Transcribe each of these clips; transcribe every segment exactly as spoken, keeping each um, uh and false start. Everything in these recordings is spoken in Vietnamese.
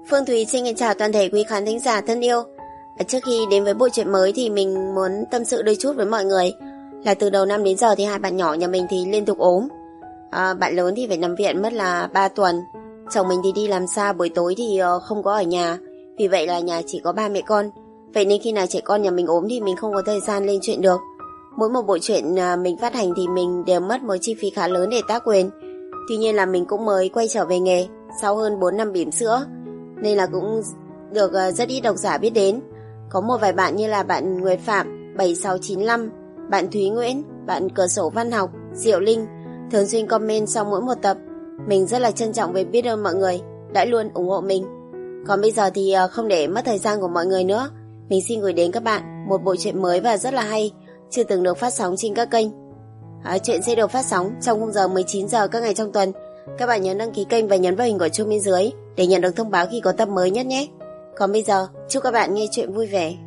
Phương Thúy xin chào toàn thể quý khán thính giả thân yêu. Trước khi đến với bộ truyện mới thì mình muốn tâm sự đôi chút với mọi người. Là từ đầu năm đến giờ thì hai bạn nhỏ nhà mình thì liên tục ốm. à, Bạn lớn thì phải nằm viện mất là ba tuần. Chồng mình thì đi làm xa, buổi tối thì không có ở nhà. Vì vậy là nhà chỉ có ba mẹ con. Vậy nên khi nào trẻ con nhà mình ốm thì mình không có thời gian lên truyện được. Mỗi một bộ truyện mình phát hành thì mình đều mất một chi phí khá lớn để tác quyền. Tuy nhiên là mình cũng mới quay trở về nghề sau hơn bốn năm bỉm sữa, nên là cũng được rất ít độc giả biết đến. Có một vài bạn như là bạn Nguyệt Phạm bảy sáu chín lăm, bạn Thúy Nguyễn, bạn Cửa Sổ Văn Học, Diệu Linh thường xuyên comment sau mỗi một tập. Mình rất là trân trọng và biết ơn mọi người đã luôn ủng hộ mình. Còn bây giờ thì không để mất thời gian của mọi người nữa, mình xin gửi đến các bạn một bộ truyện mới và rất là hay, chưa từng được phát sóng trên các kênh. À, chuyện sẽ được phát sóng trong khung giờ mười chín giờ các ngày trong tuần. Các bạn nhớ đăng ký kênh và nhấn vào hình quả chuông bên dưới để nhận được thông báo khi có tập mới nhất nhé. Còn bây giờ, chúc các bạn nghe chuyện vui vẻ.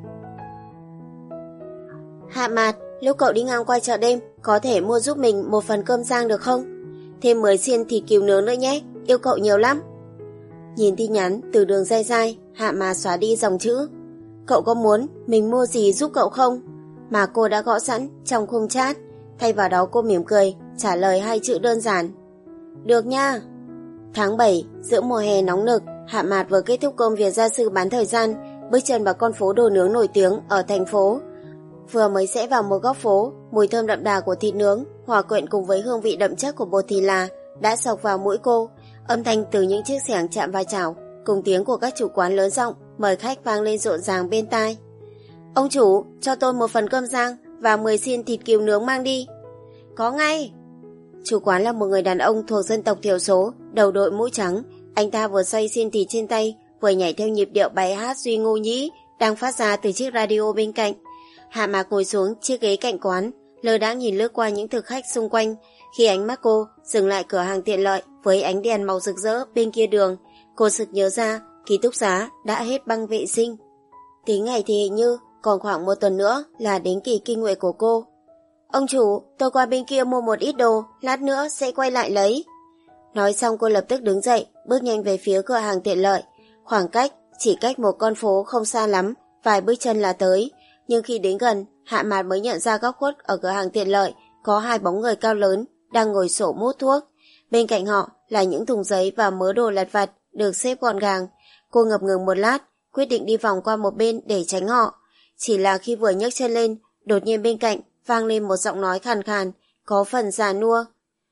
Hạ Mạt, lúc cậu đi ngang qua chợ đêm, có thể mua giúp mình một phần cơm rang được không? Thêm mười xiên thịt cừu nướng nữa nhé, yêu cậu nhiều lắm. Nhìn tin nhắn từ đường dai dai, Hạ Mạt xóa đi dòng chữ. Cậu có muốn mình mua gì giúp cậu không? Mà cô đã gõ sẵn trong khung chat. Thay vào đó cô mỉm cười, trả lời hai chữ đơn giản. Được nha. Tháng bảy, giữa mùa hè nóng nực, Hạ Mạt vừa kết thúc công việc gia sư bán thời gian, bước chân vào con phố đồ nướng nổi tiếng ở thành phố. Vừa mới rẽ vào một góc phố, mùi thơm đậm đà của thịt nướng hòa quyện cùng với hương vị đậm chất của bột thì là đã xộc vào mũi cô. Âm thanh từ những chiếc xẻng chạm va chảo cùng tiếng của các chủ quán lớn giọng mời khách vang lên rộn ràng bên tai. Ông chủ, cho tôi một phần cơm rang và mười xiên thịt cừu nướng mang đi. Có ngay. Chủ quán là một người đàn ông thuộc dân tộc thiểu số, đầu đội mũ trắng. Anh ta vừa xoay xiên thịt trên tay, vừa nhảy theo nhịp điệu bài hát Duy Ngô Nhĩ đang phát ra từ chiếc radio bên cạnh. Hạ Mạc ngồi xuống chiếc ghế cạnh quán, lơ đãng nhìn lướt qua những thực khách xung quanh. Khi ánh mắt cô dừng lại cửa hàng tiện lợi với ánh đèn màu rực rỡ bên kia đường, cô sực nhớ ra ký túc xá đã hết băng vệ sinh. Tính ngày thì hình như còn khoảng một tuần nữa là đến kỳ kinh nguyệt của cô. Ông chủ, tôi qua bên kia mua một ít đồ, lát nữa sẽ quay lại lấy. Nói xong cô lập tức đứng dậy, bước nhanh về phía cửa hàng tiện lợi. Khoảng cách chỉ cách một con phố không xa lắm, vài bước chân là tới. Nhưng khi đến gần, Hạ Mạt mới nhận ra góc khuất ở cửa hàng tiện lợi có hai bóng người cao lớn đang ngồi sổ mút thuốc. Bên cạnh họ là những thùng giấy và mớ đồ lặt vặt được xếp gọn gàng. Cô ngập ngừng một lát, quyết định đi vòng qua một bên để tránh họ. Chỉ là khi vừa nhấc chân lên, đột nhiên bên cạnh vang lên một giọng nói khàn khàn, có phần già nua.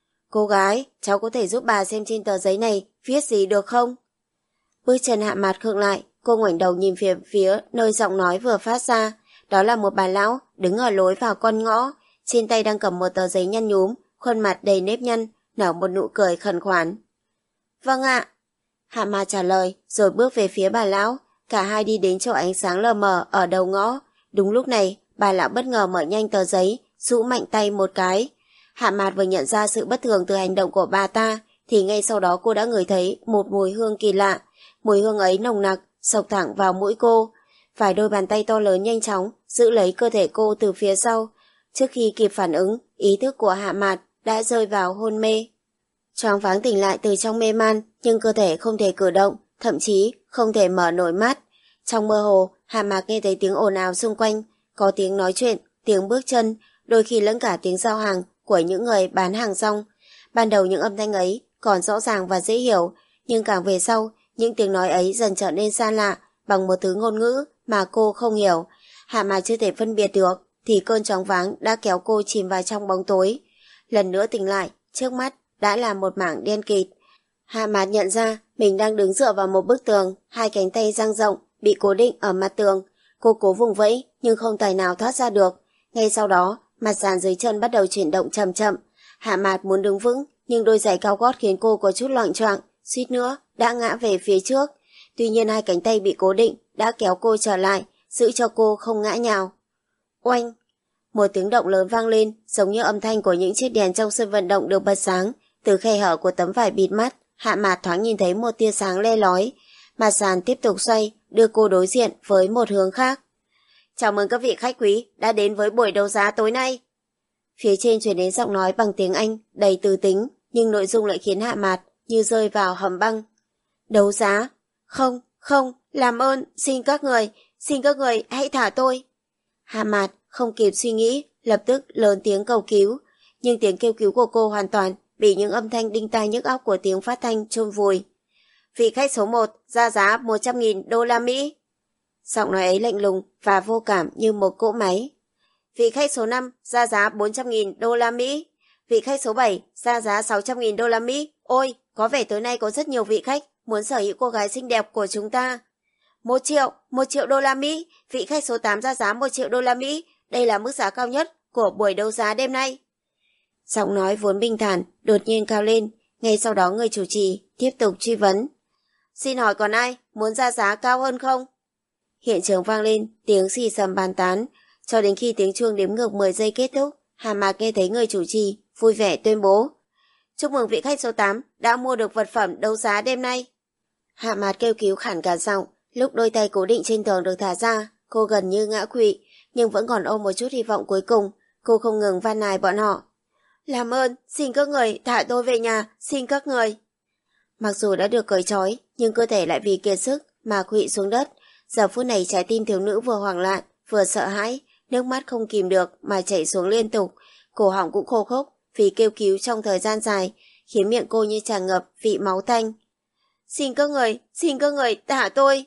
Cô gái, cháu có thể giúp bà xem trên tờ giấy này viết gì được không? Bước chân Hạ Mạt khựng lại, cô ngoảnh đầu nhìn phía phía nơi giọng nói vừa phát ra. Đó là một bà lão đứng ở lối vào con ngõ, trên tay đang cầm một tờ giấy nhăn nhúm, khuôn mặt đầy nếp nhăn, nở một nụ cười khẩn khoản. Vâng ạ. Hạ Mạt trả lời, rồi bước về phía bà lão. Cả hai đi đến chỗ ánh sáng lờ mờ ở đầu ngõ. Đúng lúc này, bà lão bất ngờ mở nhanh tờ giấy, rũ mạnh tay một cái. Hạ Mạt vừa nhận ra sự bất thường từ hành động của bà ta, thì ngay sau đó cô đã ngửi thấy một mùi hương kỳ lạ. Mùi hương ấy nồng nặc, xộc thẳng vào mũi cô. Vài đôi bàn tay to lớn nhanh chóng giữ lấy cơ thể cô từ phía sau. Trước khi kịp phản ứng, ý thức của Hạ Mạt đã rơi vào hôn mê. Choáng váng tỉnh lại từ trong mê man, nhưng cơ thể không thể cử động, thậm chí không thể mở nổi mắt. Trong mơ hồ, Hạ Mạt nghe thấy tiếng ồn ào xung quanh, có tiếng nói chuyện, tiếng bước chân, đôi khi lẫn cả tiếng giao hàng của những người bán hàng rong. Ban đầu những âm thanh ấy còn rõ ràng và dễ hiểu, nhưng càng về sau, những tiếng nói ấy dần trở nên xa lạ bằng một thứ ngôn ngữ mà cô không hiểu. Hạ Mạt chưa thể phân biệt được, thì cơn choáng váng đã kéo cô chìm vào trong bóng tối. Lần nữa tỉnh lại, trước mắt đã là một mảng đen kịt. Hạ Mạt nhận ra mình đang đứng dựa vào một bức tường, hai cánh tay dang rộng bị cố định ở mặt tường. Cô cố vùng vẫy nhưng không tài nào thoát ra được. Ngay sau đó, mặt sàn dưới chân bắt đầu chuyển động chậm chậm. Hạ Mạt muốn đứng vững, nhưng đôi giày cao gót khiến cô có chút loạng choạng, suýt nữa đã ngã về phía trước. Tuy nhiên hai cánh tay bị cố định đã kéo cô trở lại, giữ cho cô không ngã nhào. Oanh! Một tiếng động lớn vang lên, giống như âm thanh của những chiếc đèn trong sân vận động được bật sáng. Từ khe hở của tấm vải bịt mắt, Hạ Mạt thoáng nhìn thấy một tia sáng le lói. Mặt sàn tiếp tục xoay, đưa cô đối diện với một hướng khác. Chào mừng các vị khách quý đã đến với buổi đấu giá tối nay. Phía trên truyền đến giọng nói bằng tiếng Anh, đầy từ tính, nhưng nội dung lại khiến Hạ Mạt như rơi vào hầm băng. Đấu giá? Không, Không, làm ơn, xin các người, xin các người hãy thả tôi. Hạ Mạt không kịp suy nghĩ, lập tức lớn tiếng cầu cứu, nhưng tiếng kêu cứu của cô hoàn toàn bị những âm thanh đinh tai nhức óc của tiếng phát thanh chôn vùi. Vị khách số một ra giá một trăm nghìn đô la Mỹ. Giọng nói ấy lạnh lùng và vô cảm như một cỗ máy. Vị khách số năm ra giá bốn trăm nghìn đô la Mỹ. Vị khách số bảy ra giá sáu trăm nghìn đô la Mỹ. Ôi, có vẻ tối nay có rất nhiều vị khách muốn sở hữu cô gái xinh đẹp của chúng ta. Một triệu, một triệu đô la Mỹ. Vị khách số tám ra giá một triệu đô la Mỹ. Đây là mức giá cao nhất của buổi đấu giá đêm nay. Giọng nói vốn bình thản đột nhiên cao lên. Ngay sau đó người chủ trì tiếp tục truy vấn. Xin hỏi còn ai muốn ra giá cao hơn không? Hiện trường vang lên tiếng xì xầm bàn tán, cho đến khi tiếng chuông đếm ngược mười giây kết thúc, Hà Mạc nghe thấy người chủ trì vui vẻ tuyên bố. Chúc mừng vị khách số tám đã mua được vật phẩm đấu giá đêm nay. Hạ Mạt kêu cứu khản cả giọng, lúc đôi tay cố định trên tường được thả ra, cô gần như ngã quỵ, nhưng vẫn còn ôm một chút hy vọng cuối cùng, cô không ngừng van nài bọn họ. Làm ơn, xin các người thả tôi về nhà, xin các người. Mặc dù đã được cởi trói, nhưng cơ thể lại vì kiệt sức mà quỵ xuống đất. Giờ phút này trái tim thiếu nữ vừa hoảng loạn, vừa sợ hãi, nước mắt không kìm được mà chảy xuống liên tục, cổ họng cũng khô khốc vì kêu cứu trong thời gian dài, khiến miệng cô như tràn ngập vị máu tanh. Xin các người, xin các người thả tôi.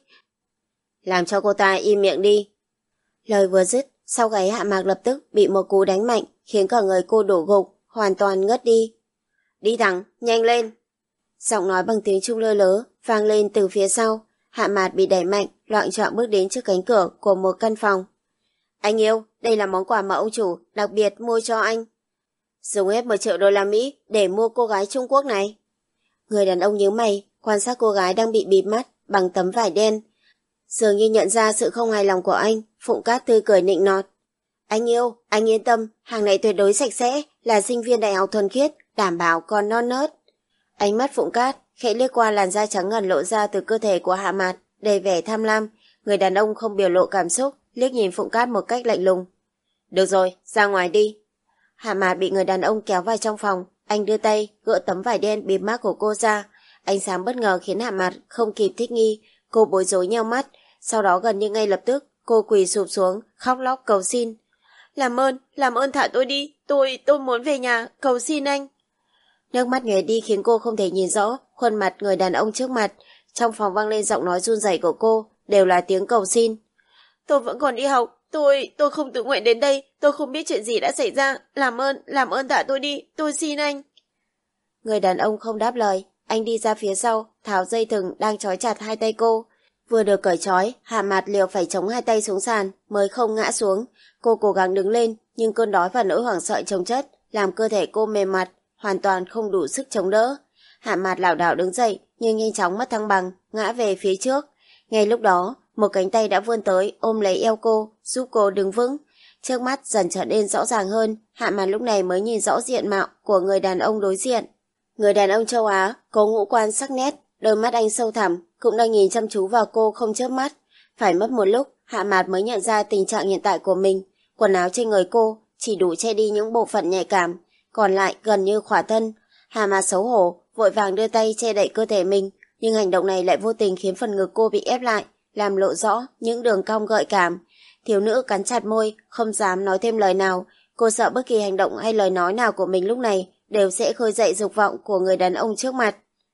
Làm cho cô ta im miệng đi. Lời vừa dứt, sau gáy Hạ Mạc lập tức bị một cú đánh mạnh, khiến cả người cô đổ gục, hoàn toàn ngất đi. Đi thẳng, nhanh lên. Giọng nói bằng tiếng Trung lơ lớ vang lên từ phía sau. Hạ Mạt bị đẩy mạnh, loạng choạng bước đến trước cánh cửa của một căn phòng. Anh yêu, đây là món quà mà ông chủ đặc biệt mua cho anh. Dùng hết một triệu đô la Mỹ để mua cô gái Trung Quốc này. Người đàn ông nhíu mày, quan sát cô gái đang bị bịt mắt bằng tấm vải đen. Dường như nhận ra sự không hài lòng của anh, Phụng Cát tươi cười nịnh nọt. Anh yêu, anh yên tâm, hàng này tuyệt đối sạch sẽ, là sinh viên đại học thuần khiết, đảm bảo còn non nớt. Ánh mắt Phụng Cát khẽ liếc qua làn da trắng ngần lộ ra từ cơ thể của Hạ Mạt, đầy vẻ tham lam. Người đàn ông không biểu lộ cảm xúc, liếc nhìn Phụng Cát một cách lạnh lùng. Được rồi, ra ngoài đi. Hạ Mạt bị người đàn ông kéo vào trong phòng, anh đưa tay gỡ tấm vải đen bịt mắt của cô ra. Ánh sáng bất ngờ khiến Hạ Mạt không kịp thích nghi, cô bối rối nheo mắt, sau đó gần như ngay lập tức cô quỳ sụp xuống, khóc lóc cầu xin. Làm ơn, làm ơn thả tôi đi, tôi, tôi muốn về nhà, cầu xin anh. Nước mắt nhòe đi khiến cô không thể nhìn rõ khuôn mặt người đàn ông trước mặt. Trong phòng vang lên giọng nói run rẩy của cô, đều là tiếng cầu xin. Tôi vẫn còn đi học, tôi, tôi không tự nguyện đến đây, tôi không biết chuyện gì đã xảy ra, làm ơn, làm ơn thả tôi đi, tôi xin anh. Người đàn ông không đáp lời, anh đi ra phía sau, tháo dây thừng đang trói chặt hai tay cô. Vừa được cởi trói, Hạ Mạt liều phải chống hai tay xuống sàn mới không ngã xuống. Cô cố gắng đứng lên, nhưng cơn đói và nỗi hoảng sợ chồng chất làm cơ thể cô mềm mặt, hoàn toàn không đủ sức chống đỡ. Hạ Mạt lảo đảo đứng dậy, nhưng nhanh chóng mất thăng bằng, ngã về phía trước. Ngay lúc đó, một cánh tay đã vươn tới ôm lấy eo cô, giúp cô đứng vững. Trước mắt dần trở nên rõ ràng hơn, Hạ Mạt lúc này mới nhìn rõ diện mạo của người đàn ông đối diện. Người đàn ông châu Á có ngũ quan sắc nét, đôi mắt anh sâu thẳm, cũng đang nhìn chăm chú vào cô không chớp mắt. Phải mất một lúc, Hạ Mạt mới nhận ra tình trạng hiện tại của mình. Quần áo trên người cô chỉ đủ che đi những bộ phận nhạy cảm, còn lại gần như khỏa thân. Hạ Mạt xấu hổ, vội vàng đưa tay che đậy cơ thể mình, nhưng hành động này lại vô tình khiến phần ngực cô bị ép lại, làm lộ rõ những đường cong gợi cảm. Thiếu nữ cắn chặt môi, không dám nói thêm lời nào. Cô sợ bất kỳ hành động hay lời nói nào của mình lúc này đều sẽ khơi dậy dục vọng của người đàn ông trước mặt.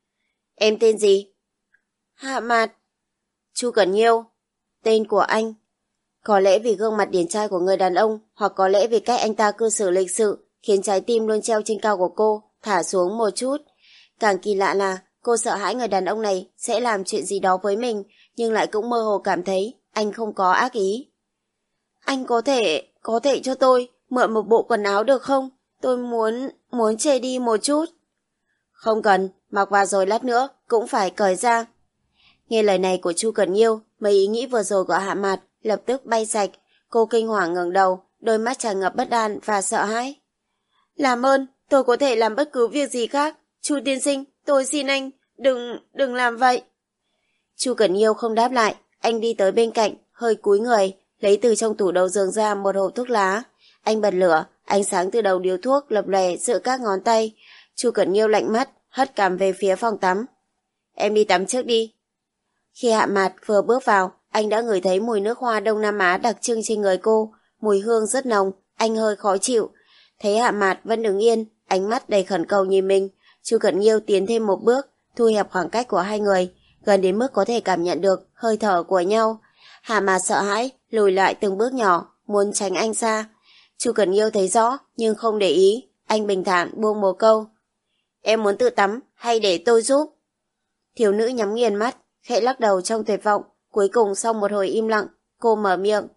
Em tên gì? Hạ Mạt. Chu Cẩn Nhiêu. Tên của anh. Có lẽ vì gương mặt điển trai của người đàn ông, hoặc có lẽ vì cách anh ta cư xử lịch sự, khiến trái tim luôn treo trên cao của cô thả xuống một chút. Càng kỳ lạ là cô sợ hãi người đàn ông này sẽ làm chuyện gì đó với mình, nhưng lại cũng mơ hồ cảm thấy anh không có ác ý. Anh có thể, có thể cho tôi mượn một bộ quần áo được không? Tôi muốn, muốn che đi một chút. Không cần, mặc vào rồi lát nữa cũng phải cởi ra. Nghe lời này của Chu Cẩn Nhiêu, mấy ý nghĩ vừa rồi của Hạ Mạt lập tức bay sạch. Cô kinh hoàng ngẩng đầu, đôi mắt tràn ngập bất an và sợ hãi. Làm ơn, tôi có thể làm bất cứ việc gì khác. Chu tiên sinh, tôi xin anh, đừng, đừng làm vậy. Chu Cẩn Nhiêu không đáp lại, anh đi tới bên cạnh, hơi cúi người, lấy từ trong tủ đầu giường ra một hộp thuốc lá. Anh bật lửa, ánh sáng từ đầu điếu thuốc lập lòe giữa các ngón tay. Chu Cẩn Nhiêu lạnh mắt, hất cằm về phía phòng tắm. Em đi tắm trước đi. Khi Hạ Mạt vừa bước vào, anh đã ngửi thấy mùi nước hoa Đông Nam Á đặc trưng trên người cô, mùi hương rất nồng, anh hơi khó chịu. Thấy Hạ Mạt vẫn đứng yên, ánh mắt đầy khẩn cầu nhìn mình, Chu Cẩn Nghiêu tiến thêm một bước, thu hẹp khoảng cách của hai người, gần đến mức có thể cảm nhận được hơi thở của nhau. Hạ Mạt sợ hãi, lùi lại từng bước nhỏ, muốn tránh anh xa. Chu Cẩn Nghiêu thấy rõ, nhưng không để ý, anh bình thản buông một câu. Em muốn tự tắm, hay để tôi giúp? Thiếu nữ nhắm nghiền mắt, khẽ lắc đầu trong tuyệt vọng, cuối cùng sau một hồi im lặng, cô mở miệng.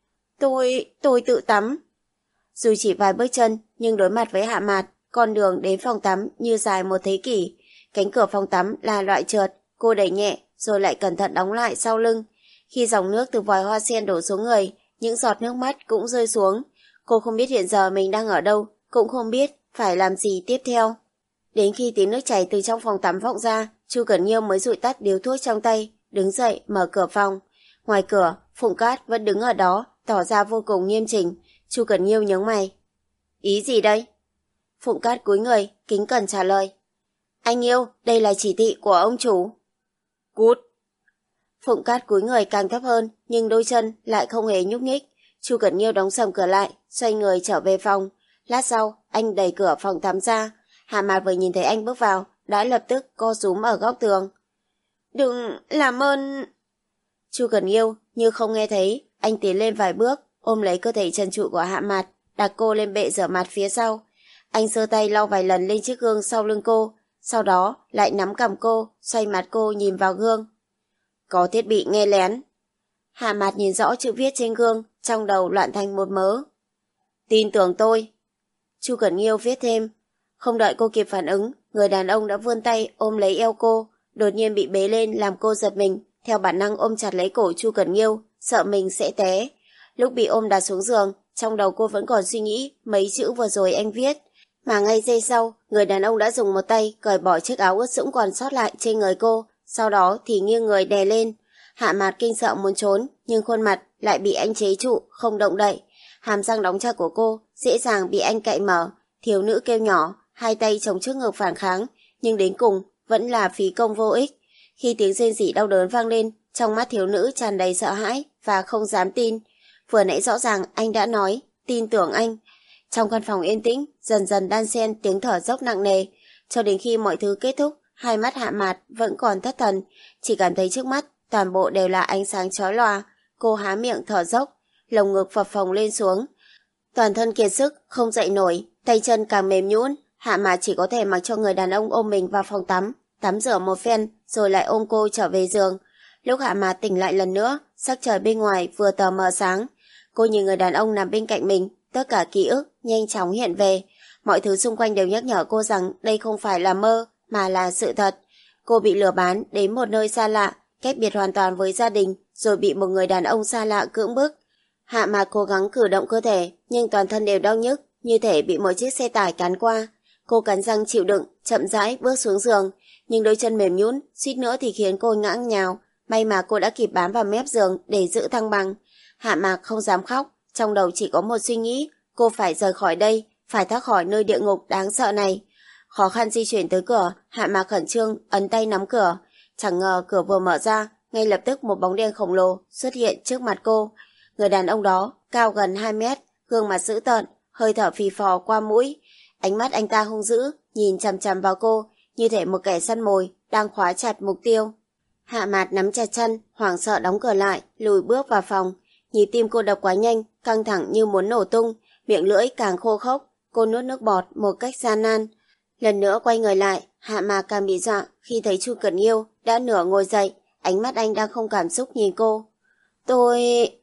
Tôi, tôi tự tắm. Dù chỉ vài bước chân, nhưng đối mặt với Hạ Mạt, con đường đến phòng tắm như dài một thế kỷ. Cánh cửa phòng tắm là loại trượt, cô đẩy nhẹ, rồi lại cẩn thận đóng lại sau lưng. Khi dòng nước từ vòi hoa sen đổ xuống người, những giọt nước mắt cũng rơi xuống. Cô không biết hiện giờ mình đang ở đâu, cũng không biết phải làm gì tiếp theo. Đến khi tiếng nước chảy từ trong phòng tắm vọng ra, Chu Cẩn Nghiêu mới dụi tắt điếu thuốc trong tay, đứng dậy mở cửa phòng. Ngoài cửa, Phụng Cát vẫn đứng ở đó, tỏ ra vô cùng nghiêm chỉnh. Chu Cẩn Nghiêu nhướng mày. Ý gì đây? Phụng Cát cúi người, kính cẩn trả lời. Anh yêu, đây là chỉ thị của ông chủ. Cút. Phụng Cát cúi người càng thấp hơn, nhưng đôi chân lại không hề nhúc nhích. Chu Cẩn Nghiêu đóng sầm cửa lại, xoay người trở về phòng. Lát sau, anh đẩy cửa phòng tắm ra. Hạ Mạt vừa nhìn thấy anh bước vào, đã lập tức co rúm ở góc tường. Đừng, làm ơn... Chu Cẩn Nghiêu như không nghe thấy, anh tiến lên vài bước, ôm lấy cơ thể trần trụi của Hạ Mạt, đặt cô lên bệ rửa mặt phía sau. Anh giơ tay lau vài lần lên chiếc gương sau lưng cô, sau đó lại nắm cằm cô, xoay mặt cô nhìn vào gương. Có thiết bị nghe lén. Hạ Mạt nhìn rõ chữ viết trên gương, trong đầu loạn thành một mớ. Tin tưởng tôi. Chu Cẩn Nghiêu viết thêm. Không đợi cô kịp phản ứng, người đàn ông đã vươn tay ôm lấy eo cô, đột nhiên bị bế lên làm cô giật mình, theo bản năng ôm chặt lấy cổ Chu Cẩn Nghiêu, sợ mình sẽ té. Lúc bị ôm đặt xuống giường, trong đầu cô vẫn còn suy nghĩ mấy chữ vừa rồi anh viết, mà ngay giây sau, người đàn ông đã dùng một tay cởi bỏ chiếc áo ướt sũng còn sót lại trên người cô, sau đó thì nghiêng người đè lên. Hạ Mạt kinh sợ muốn trốn, nhưng khuôn mặt lại bị anh chế trụ, không động đậy. Hàm răng đóng chặt của cô dễ dàng bị anh cạy mở. Thiếu nữ kêu nhỏ, hai tay chống trước ngực phản kháng, nhưng đến cùng vẫn là phí công vô ích. Khi tiếng rên rỉ đau đớn vang lên, trong mắt thiếu nữ tràn đầy sợ hãi và không dám tin. Vừa nãy rõ ràng anh đã nói, tin tưởng anh. Trong căn phòng yên tĩnh, dần dần đan xen tiếng thở dốc nặng nề. Cho đến khi mọi thứ kết thúc, hai mắt Hạ Mạt vẫn còn thất thần, chỉ cảm thấy trước mắt toàn bộ đều là ánh sáng chói lòa. Cô há miệng thở dốc, lồng ngực phập phồng lên xuống. Toàn thân kiệt sức, không dậy nổi, tay chân càng mềm nhũn. Hạ Mạt chỉ có thể mặc cho người đàn ông ôm mình vào phòng tắm, tắm rửa một phen, rồi lại ôm cô trở về giường. Lúc Hạ Mạt tỉnh lại lần nữa, sắc trời bên ngoài vừa tờ mờ sáng. Cô nhìn người đàn ông nằm bên cạnh mình, tất cả ký ức nhanh chóng hiện về. Mọi thứ xung quanh đều nhắc nhở cô rằng đây không phải là mơ, mà là sự thật. Cô bị lừa bán đến một nơi xa lạ, cách biệt hoàn toàn với gia đình, rồi bị một người đàn ông xa lạ cưỡng bức. Hạ Mạt cố gắng cử động cơ thể, nhưng toàn thân đều đau nhức, như thể bị một chiếc xe tải cán qua. Cô cắn răng chịu đựng, chậm rãi bước xuống giường, nhưng đôi chân mềm nhũn, suýt nữa thì khiến cô ngã nhào. May mà cô đã kịp bám vào mép giường để giữ thăng bằng. Hạ Mạt không dám khóc, trong đầu chỉ có một suy nghĩ, cô phải rời khỏi đây, phải thoát khỏi nơi địa ngục đáng sợ này. Khó khăn di chuyển tới cửa, Hạ Mạt khẩn trương ấn tay nắm cửa. Chẳng ngờ cửa vừa mở ra, ngay lập tức một bóng đen khổng lồ xuất hiện trước mặt cô. Người đàn ông đó cao gần hai mét, gương mặt dữ tợn, hơi thở phì phò qua mũi. Ánh mắt anh ta hung dữ, nhìn chằm chằm vào cô, như thể một kẻ săn mồi đang khóa chặt mục tiêu. Hạ Mạt nắm chặt chân, hoảng sợ đóng cửa lại, lùi bước vào phòng. Nhịp tim cô đập quá nhanh, căng thẳng như muốn nổ tung, miệng lưỡi càng khô khốc. Cô nuốt nước bọt một cách gian nan. Lần nữa quay người lại, Hạ Mạt càng bị dọa khi thấy Chu Cẩn Nghiêu đã nửa ngồi dậy, ánh mắt anh đang không cảm xúc nhìn cô. Tôi...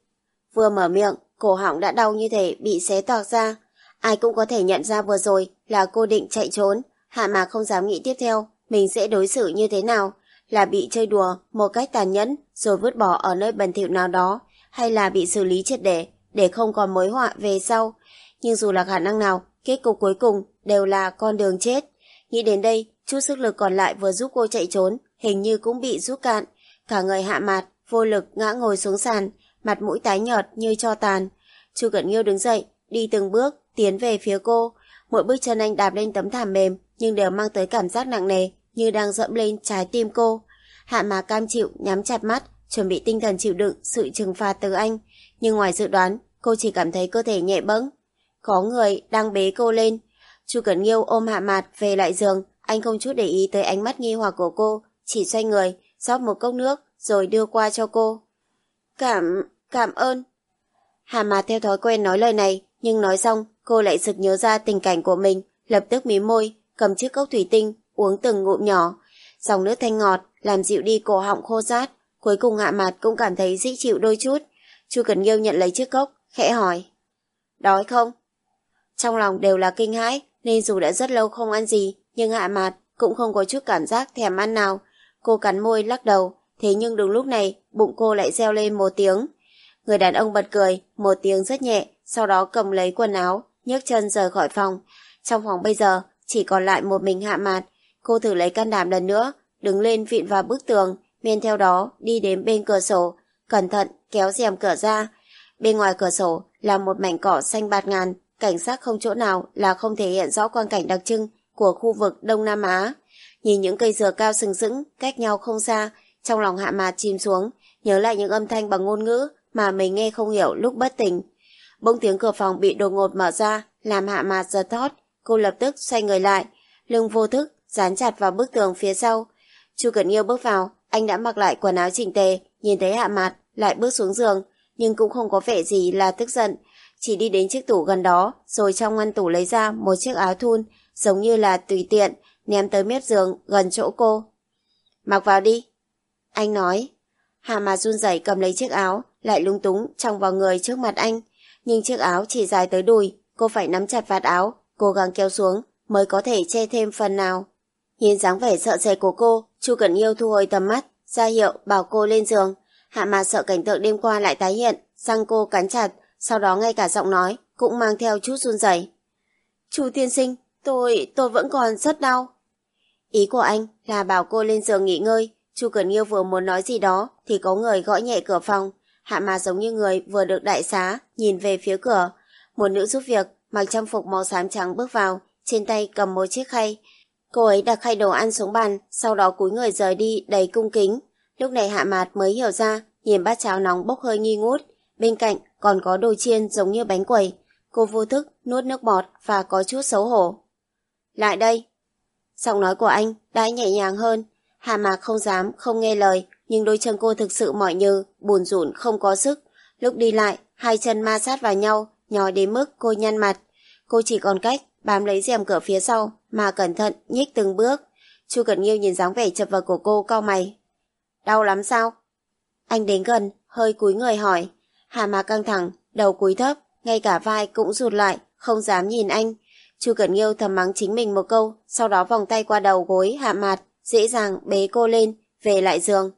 Vừa mở miệng, cổ họng đã đau như thể bị xé toạc ra. Ai cũng có thể nhận ra vừa rồi là cô định chạy trốn. Hạ Mạt không dám nghĩ tiếp theo mình sẽ đối xử như thế nào, là bị chơi đùa một cách tàn nhẫn rồi vứt bỏ ở nơi bẩn thỉu nào đó, hay là bị xử lý triệt để để không còn mối họa về sau. Nhưng dù là khả năng nào, kết cục cuối cùng đều là con đường chết. Nghĩ đến đây, chút sức lực còn lại vừa giúp cô chạy trốn hình như cũng bị rút cạn. Cả người Hạ Mạt vô lực ngã ngồi xuống sàn, mặt mũi tái nhợt như tro tàn. Chu Cẩn Nghiêu đứng dậy, đi từng bước tiến về phía cô. Mỗi bước chân anh đạp lên tấm thảm mềm, nhưng đều mang tới cảm giác nặng nề, như đang dẫm lên trái tim cô. Hạ Mạc cam chịu nhắm chặt mắt, chuẩn bị tinh thần chịu đựng sự trừng phạt từ anh. Nhưng ngoài dự đoán, cô chỉ cảm thấy cơ thể nhẹ bẫng. Có người đang bế cô lên. Chu Cẩn Nghiêu ôm Hạ Mạt về lại giường. Anh không chút để ý tới ánh mắt nghi hoặc của cô, chỉ xoay người, rót một cốc nước rồi đưa qua cho cô. Cảm... cảm ơn. Hạ Mạt theo thói quen nói lời này, nhưng nói xong cô lại sực nhớ ra tình cảnh của mình, lập tức mím môi, cầm chiếc cốc thủy tinh, uống từng ngụm nhỏ. Dòng nước thanh ngọt làm dịu đi cổ họng khô rát. Cuối cùng Hạ Mạt cũng cảm thấy dễ chịu đôi chút. Chu Cẩn Nghiêu nhận lấy chiếc cốc, khẽ hỏi. Đói không? Trong lòng đều là kinh hãi, nên dù đã rất lâu không ăn gì, nhưng Hạ Mạt cũng không có chút cảm giác thèm ăn nào. Cô cắn môi lắc đầu, thế nhưng đúng lúc này, bụng cô lại reo lên một tiếng. Người đàn ông bật cười, một tiếng rất nhẹ, sau đó cầm lấy quần áo, nhấc chân rời khỏi phòng. Trong phòng bây giờ, chỉ còn lại một mình Hạ Mạt. Cô thử lấy can đảm lần nữa, đứng lên vịn vào bức tường, men theo đó đi đến bên cửa sổ, cẩn thận kéo rèm cửa ra. Bên ngoài cửa sổ là một mảnh cỏ xanh bạt ngàn, cảnh sắc không chỗ nào là không thể hiện rõ quang cảnh đặc trưng của khu vực Đông Nam Á. Nhìn những cây dừa cao sừng sững cách nhau không xa, trong lòng Hạ Mạt chìm xuống, nhớ lại những âm thanh bằng ngôn ngữ mà mình nghe không hiểu lúc bất tỉnh. Bỗng tiếng cửa phòng bị đột ngột mở ra, làm Hạ Mạt giật thót. Cô lập tức xoay người lại, lưng vô thức dán chặt vào bức tường phía sau. Chu Cẩn Nghiêu bước vào, anh đã mặc lại quần áo chỉnh tề, nhìn thấy Hạ Mạt lại bước xuống giường, nhưng cũng không có vẻ gì là tức giận, chỉ đi đến chiếc tủ gần đó, rồi trong ngăn tủ lấy ra một chiếc áo thun, giống như là tùy tiện, ném tới mép giường gần chỗ cô. Mặc vào đi, anh nói. Hạ Mạt run rẩy cầm lấy chiếc áo, lại lúng túng trong vào người trước mặt anh, nhưng chiếc áo chỉ dài tới đùi, cô phải nắm chặt vạt áo, cố gắng kéo xuống mới có thể che thêm phần nào. Nhìn dáng vẻ sợ sệt của cô, Chu Cẩn Nghiêu thu hồi tầm mắt, ra hiệu bảo cô lên giường. Hạ Mạt sợ cảnh tượng đêm qua lại tái hiện, răng cô cắn chặt, sau đó ngay cả giọng nói cũng mang theo chút run rẩy. Chu tiên sinh, tôi, tôi vẫn còn rất đau. Ý của anh là bảo cô lên giường nghỉ ngơi. Chu Cẩn Nghiêu vừa muốn nói gì đó thì có người gõ nhẹ cửa phòng. Hạ Mạt giống như người vừa được đại xá, nhìn về phía cửa. Một nữ giúp việc mặc trang phục màu xám trắng bước vào, trên tay cầm một chiếc khay. Cô ấy đặt khay đồ ăn xuống bàn, sau đó cúi người rời đi đầy cung kính. Lúc này Hạ Mạt mới hiểu ra, nhìn bát cháo nóng bốc hơi nghi ngút, bên cạnh còn có đồ chiên giống như bánh quẩy. Cô vô thức nuốt nước bọt và có chút xấu hổ. Lại đây. Giọng nói của anh đã nhẹ nhàng hơn. Hạ Mạt không dám không nghe lời, nhưng đôi chân cô thực sự mỏi nhừ, bùn rủn không có sức. Lúc đi lại, hai chân ma sát vào nhau, nhói đến mức cô nhăn mặt. Cô chỉ còn cách bám lấy rèm cửa phía sau mà cẩn thận nhích từng bước. Chu Cẩn Nghiêu nhìn dáng vẻ chật vật của cô cau mày. Đau lắm sao? Anh đến gần, hơi cúi người hỏi. Hạ Mạt căng thẳng, đầu cúi thấp, ngay cả vai cũng rụt lại, không dám nhìn anh. Chu Cẩn Nghiêu thầm mắng chính mình một câu, sau đó vòng tay qua đầu gối Hạ Mạt, dễ dàng bế cô lên, về lại giường.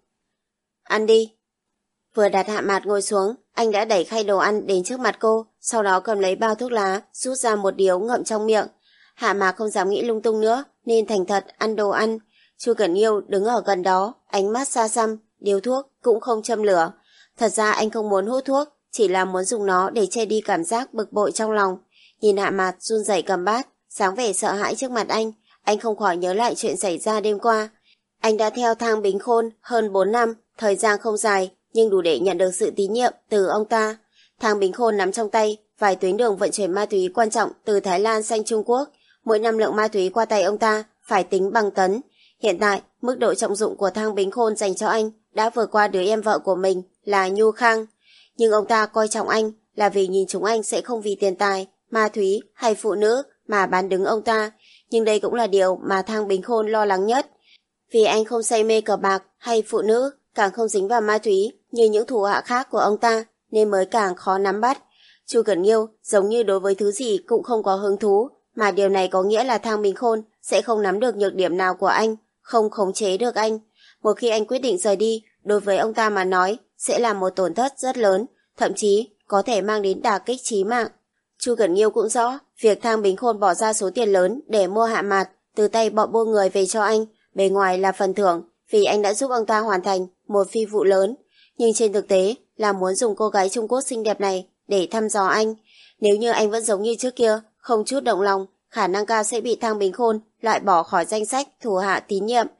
Ăn đi. Vừa đặt Hạ Mạt ngồi xuống, anh đã đẩy khay đồ ăn đến trước mặt cô, sau đó cầm lấy bao thuốc lá, rút ra một điếu ngậm trong miệng. Hạ Mạt không dám nghĩ lung tung nữa, nên thành thật ăn đồ ăn. Chu Cẩn Nghiêu đứng ở gần đó, ánh mắt xa xăm, điếu thuốc cũng không châm lửa. Thật ra anh không muốn hút thuốc, chỉ là muốn dùng nó để che đi cảm giác bực bội trong lòng. Nhìn Hạ Mạt run rẩy cầm bát, dáng vẻ sợ hãi trước mặt anh, anh không khỏi nhớ lại chuyện xảy ra đêm qua. Anh đã theo Thang Bính Khôn hơn bốn năm, thời gian không dài, nhưng đủ để nhận được sự tín nhiệm từ ông ta. Thang Bính Khôn nắm trong tay vài tuyến đường vận chuyển ma túy quan trọng từ Thái Lan sang Trung Quốc. Mỗi năm lượng ma túy qua tay ông ta phải tính bằng tấn. Hiện tại, mức độ trọng dụng của Thang Bính Khôn dành cho anh đã vượt qua đứa em vợ của mình là Nhu Khang. Nhưng ông ta coi trọng anh là vì nhìn chúng anh sẽ không vì tiền tài, ma túy hay phụ nữ mà bán đứng ông ta. Nhưng đây cũng là điều mà Thang Bính Khôn lo lắng nhất. Vì anh không say mê cờ bạc hay phụ nữ, càng không dính vào ma túy như những thủ hạ khác của ông ta, nên mới càng khó nắm bắt. Chu Cẩn Nghiêu giống như đối với thứ gì cũng không có hứng thú, mà điều này có nghĩa là Thang Bính Khôn sẽ không nắm được nhược điểm nào của anh, không khống chế được anh. Một khi anh quyết định rời đi, đối với ông ta mà nói sẽ là một tổn thất rất lớn, thậm chí có thể mang đến đả kích chí mạng. Chu Cẩn Nghiêu cũng rõ, việc Thang Bính Khôn bỏ ra số tiền lớn để mua Hạ Mạt từ tay bọn buôn người về cho anh, bề ngoài là phần thưởng vì anh đã giúp ông ta hoàn thành một phi vụ lớn, nhưng trên thực tế là muốn dùng cô gái Trung Quốc xinh đẹp này để thăm dò anh. Nếu như anh vẫn giống như trước kia, không chút động lòng, khả năng cao sẽ bị Thang Bính Khôn loại bỏ khỏi danh sách thủ hạ tín nhiệm.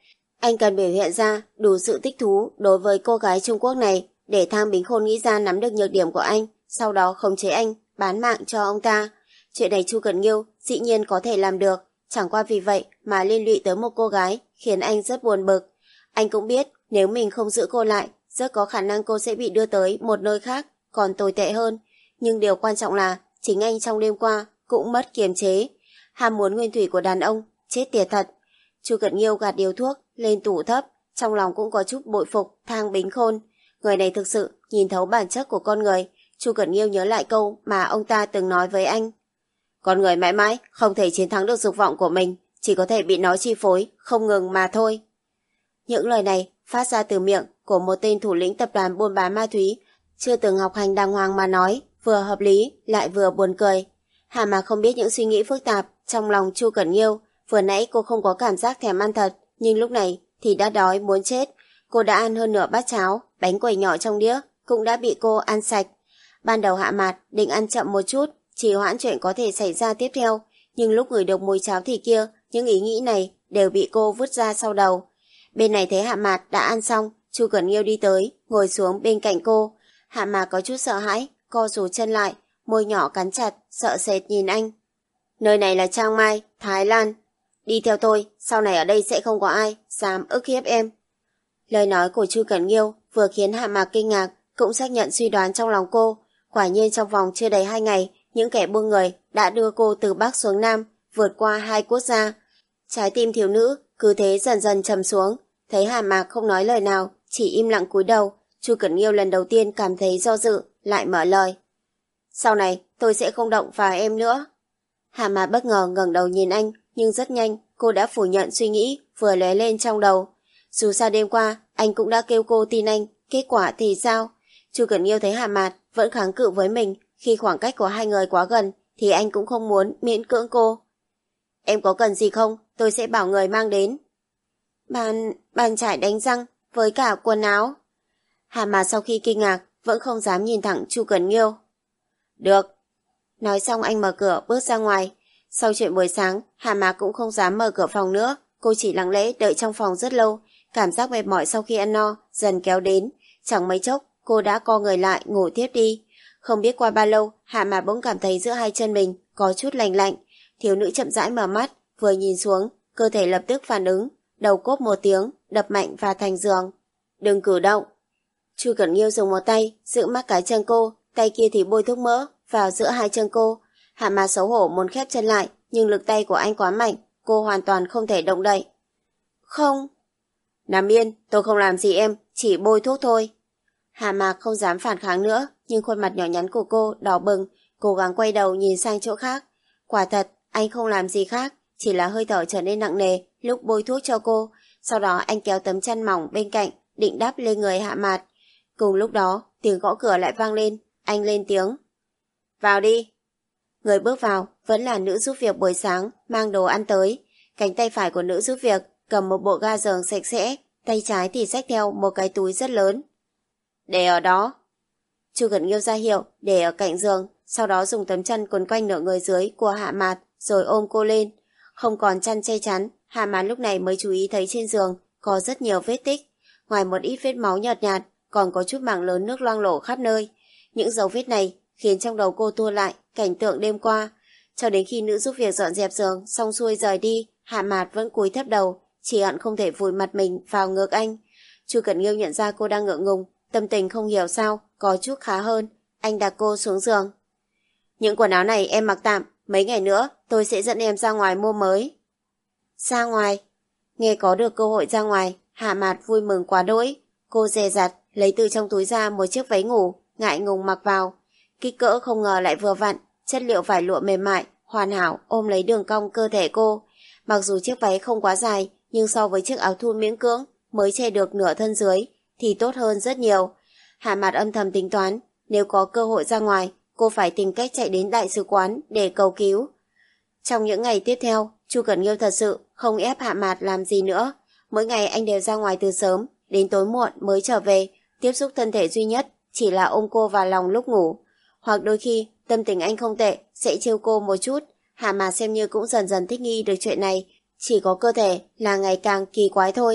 Anh cần biểu hiện ra đủ sự thích thú đối với cô gái Trung Quốc này để Thang Bính Khôn nghĩ ra nắm được nhược điểm của anh, sau đó khống chế anh, bán mạng cho ông ta. Chuyện này Chu Cẩn Nghiêu dĩ nhiên có thể làm được, chẳng qua vì vậy mà liên lụy tới một cô gái khiến anh rất buồn bực. Anh cũng biết nếu mình không giữ cô lại, rất có khả năng cô sẽ bị đưa tới một nơi khác, còn tồi tệ hơn. Nhưng điều quan trọng là chính anh trong đêm qua cũng mất kiềm chế. Ham muốn nguyên thủy của đàn ông, chết tiệt thật. Chu Cẩn Nghiêu gạt điếu thuốc lên tủ thấp, trong lòng cũng có chút bội phục Thang Bính Khôn. Người này thực sự nhìn thấu bản chất của con người. Chu Cẩn Nghiêu nhớ lại câu mà ông ta từng nói với anh. Con người mãi mãi không thể chiến thắng được dục vọng của mình, chỉ có thể bị nó chi phối, không ngừng mà thôi. Những lời này phát ra từ miệng của một tên thủ lĩnh tập đoàn buôn bán ma túy, chưa từng học hành đàng hoàng mà nói, vừa hợp lý lại vừa buồn cười. Hà mà không biết những suy nghĩ phức tạp trong lòng Chu Cẩn Nghiêu. Vừa nãy cô không có cảm giác thèm ăn thật, nhưng lúc này thì đã đói muốn chết. Cô đã ăn hơn nửa bát cháo, bánh quẩy nhỏ trong đĩa cũng đã bị cô ăn sạch. Ban đầu Hạ Mạt định ăn chậm một chút, trì hoãn chuyện có thể xảy ra tiếp theo, nhưng lúc ngửi được mùi cháo thịt kia, những ý nghĩ này đều bị cô vứt ra sau đầu. Bên này thấy Hạ Mạt đã ăn xong, Chu Cẩn Nghiêu đi tới, ngồi xuống bên cạnh cô. Hạ Mạt có chút sợ hãi, co rúi chân lại, môi nhỏ cắn chặt, sợ sệt nhìn anh. Nơi này là Chiang Mai, Thái Lan. Đi theo tôi, sau này ở đây sẽ không có ai dám ức hiếp em. Lời nói của Chu Cẩn Nghiêu vừa khiến Hạ Mạc kinh ngạc, cũng xác nhận suy đoán trong lòng cô. Quả nhiên trong vòng chưa đầy hai ngày, những kẻ buôn người đã đưa cô từ Bắc xuống Nam, vượt qua hai quốc gia. Trái tim thiếu nữ cứ thế dần dần trầm xuống. Thấy Hạ Mạc không nói lời nào, chỉ im lặng cúi đầu, Chu Cẩn Nghiêu lần đầu tiên cảm thấy do dự, lại mở lời. Sau này tôi sẽ không động vào em nữa. Hạ Mạc bất ngờ ngẩng đầu nhìn anh, nhưng rất nhanh cô đã phủ nhận suy nghĩ vừa lóe lên trong đầu. Dù sao đêm qua anh cũng đã kêu cô tin anh, kết quả thì sao? Chu Cẩn Nghiêu thấy Hạ Mạt vẫn kháng cự với mình, khi khoảng cách của hai người quá gần thì anh cũng không muốn miễn cưỡng cô. Em có cần gì không? Tôi sẽ bảo người mang đến. Bàn, bàn chải đánh răng với cả quần áo. Hạ Mạt sau khi kinh ngạc vẫn không dám nhìn thẳng Chu Cẩn Nghiêu. Được. Nói xong anh mở cửa bước ra ngoài. Sau chuyện buổi sáng, Hạ Mạc cũng không dám mở cửa phòng nữa. Cô chỉ lặng lẽ đợi trong phòng rất lâu. Cảm giác mệt mỏi sau khi ăn no dần kéo đến. Chẳng mấy chốc cô đã co người lại ngủ tiếp đi. Không biết qua bao lâu, Hạ Mạc bỗng cảm thấy giữa hai chân mình có chút lạnh lạnh. Thiếu nữ chậm rãi mở mắt, vừa nhìn xuống, cơ thể lập tức phản ứng, đầu cốp một tiếng, đập mạnh vào thành giường. Đừng cử động. Chu Cẩn Nghiêu dùng một tay giữ mắc cái chân cô, tay kia thì bôi thuốc mỡ vào giữa hai chân cô. Hạ Mạc xấu hổ muốn khép chân lại, nhưng lực tay của anh quá mạnh, cô hoàn toàn không thể động đậy. Không. Nằm yên, tôi không làm gì em, chỉ bôi thuốc thôi. Hạ Mạc không dám phản kháng nữa, nhưng khuôn mặt nhỏ nhắn của cô đỏ bừng, cố gắng quay đầu nhìn sang chỗ khác. Quả thật, anh không làm gì khác, chỉ là hơi thở trở nên nặng nề lúc bôi thuốc cho cô. Sau đó anh kéo tấm chăn mỏng bên cạnh, định đắp lên người Hạ Mạc. Cùng lúc đó, tiếng gõ cửa lại vang lên, anh lên tiếng. Vào đi. Người bước vào vẫn là nữ giúp việc buổi sáng mang đồ ăn tới. Cánh tay phải của nữ giúp việc cầm một bộ ga giường sạch sẽ, tay trái thì xách theo một cái túi rất lớn. Để ở đó. Chu Cẩn Nghiêu ra hiệu để ở cạnh giường, sau đó dùng tấm chăn quấn quanh nửa người dưới của Hạ Mạt rồi ôm cô lên. Không còn chăn che chắn, Hạ Mạt lúc này mới chú ý thấy trên giường có rất nhiều vết tích. Ngoài một ít vết máu nhợt nhạt, còn có chút mảng lớn nước loang lổ khắp nơi. Những dấu vết này khiến trong đầu cô tua lại cảnh tượng đêm qua. Cho đến khi nữ giúp việc dọn dẹp giường xong xuôi rời đi, Hạ Mạt vẫn cúi thấp đầu, chỉ hận không thể vùi mặt mình vào ngực anh. Chu Cẩn Nghiêu nhận ra cô đang ngượng ngùng, tâm tình không hiểu sao có chút khá hơn. Anh đặt cô xuống giường. Những quần áo này em mặc tạm, mấy ngày nữa tôi sẽ dẫn em ra ngoài mua mới. Ra ngoài? Nghe có được cơ hội ra ngoài, Hạ Mạt vui mừng quá đỗi. Cô dè dặt lấy từ trong túi ra một chiếc váy ngủ, ngại ngùng mặc vào. Kích cỡ không ngờ lại vừa vặn, chất liệu vải lụa mềm mại, hoàn hảo ôm lấy đường cong cơ thể cô. Mặc dù chiếc váy không quá dài, nhưng so với chiếc áo thun miễn cưỡng mới che được nửa thân dưới thì tốt hơn rất nhiều. Hạ Mạt âm thầm tính toán, nếu có cơ hội ra ngoài, cô phải tìm cách chạy đến đại sứ quán để cầu cứu. Trong những ngày tiếp theo, Chu Cẩn Nghiêu thật sự không ép Hạ Mạt làm gì nữa. Mỗi ngày anh đều ra ngoài từ sớm, đến tối muộn mới trở về, tiếp xúc thân thể duy nhất chỉ là ôm cô vào lòng lúc ngủ. Hoặc đôi khi, tâm tình anh không tệ, sẽ trêu cô một chút. Hạ Mạt xem như cũng dần dần thích nghi được chuyện này, chỉ có cơ thể là ngày càng kỳ quái thôi.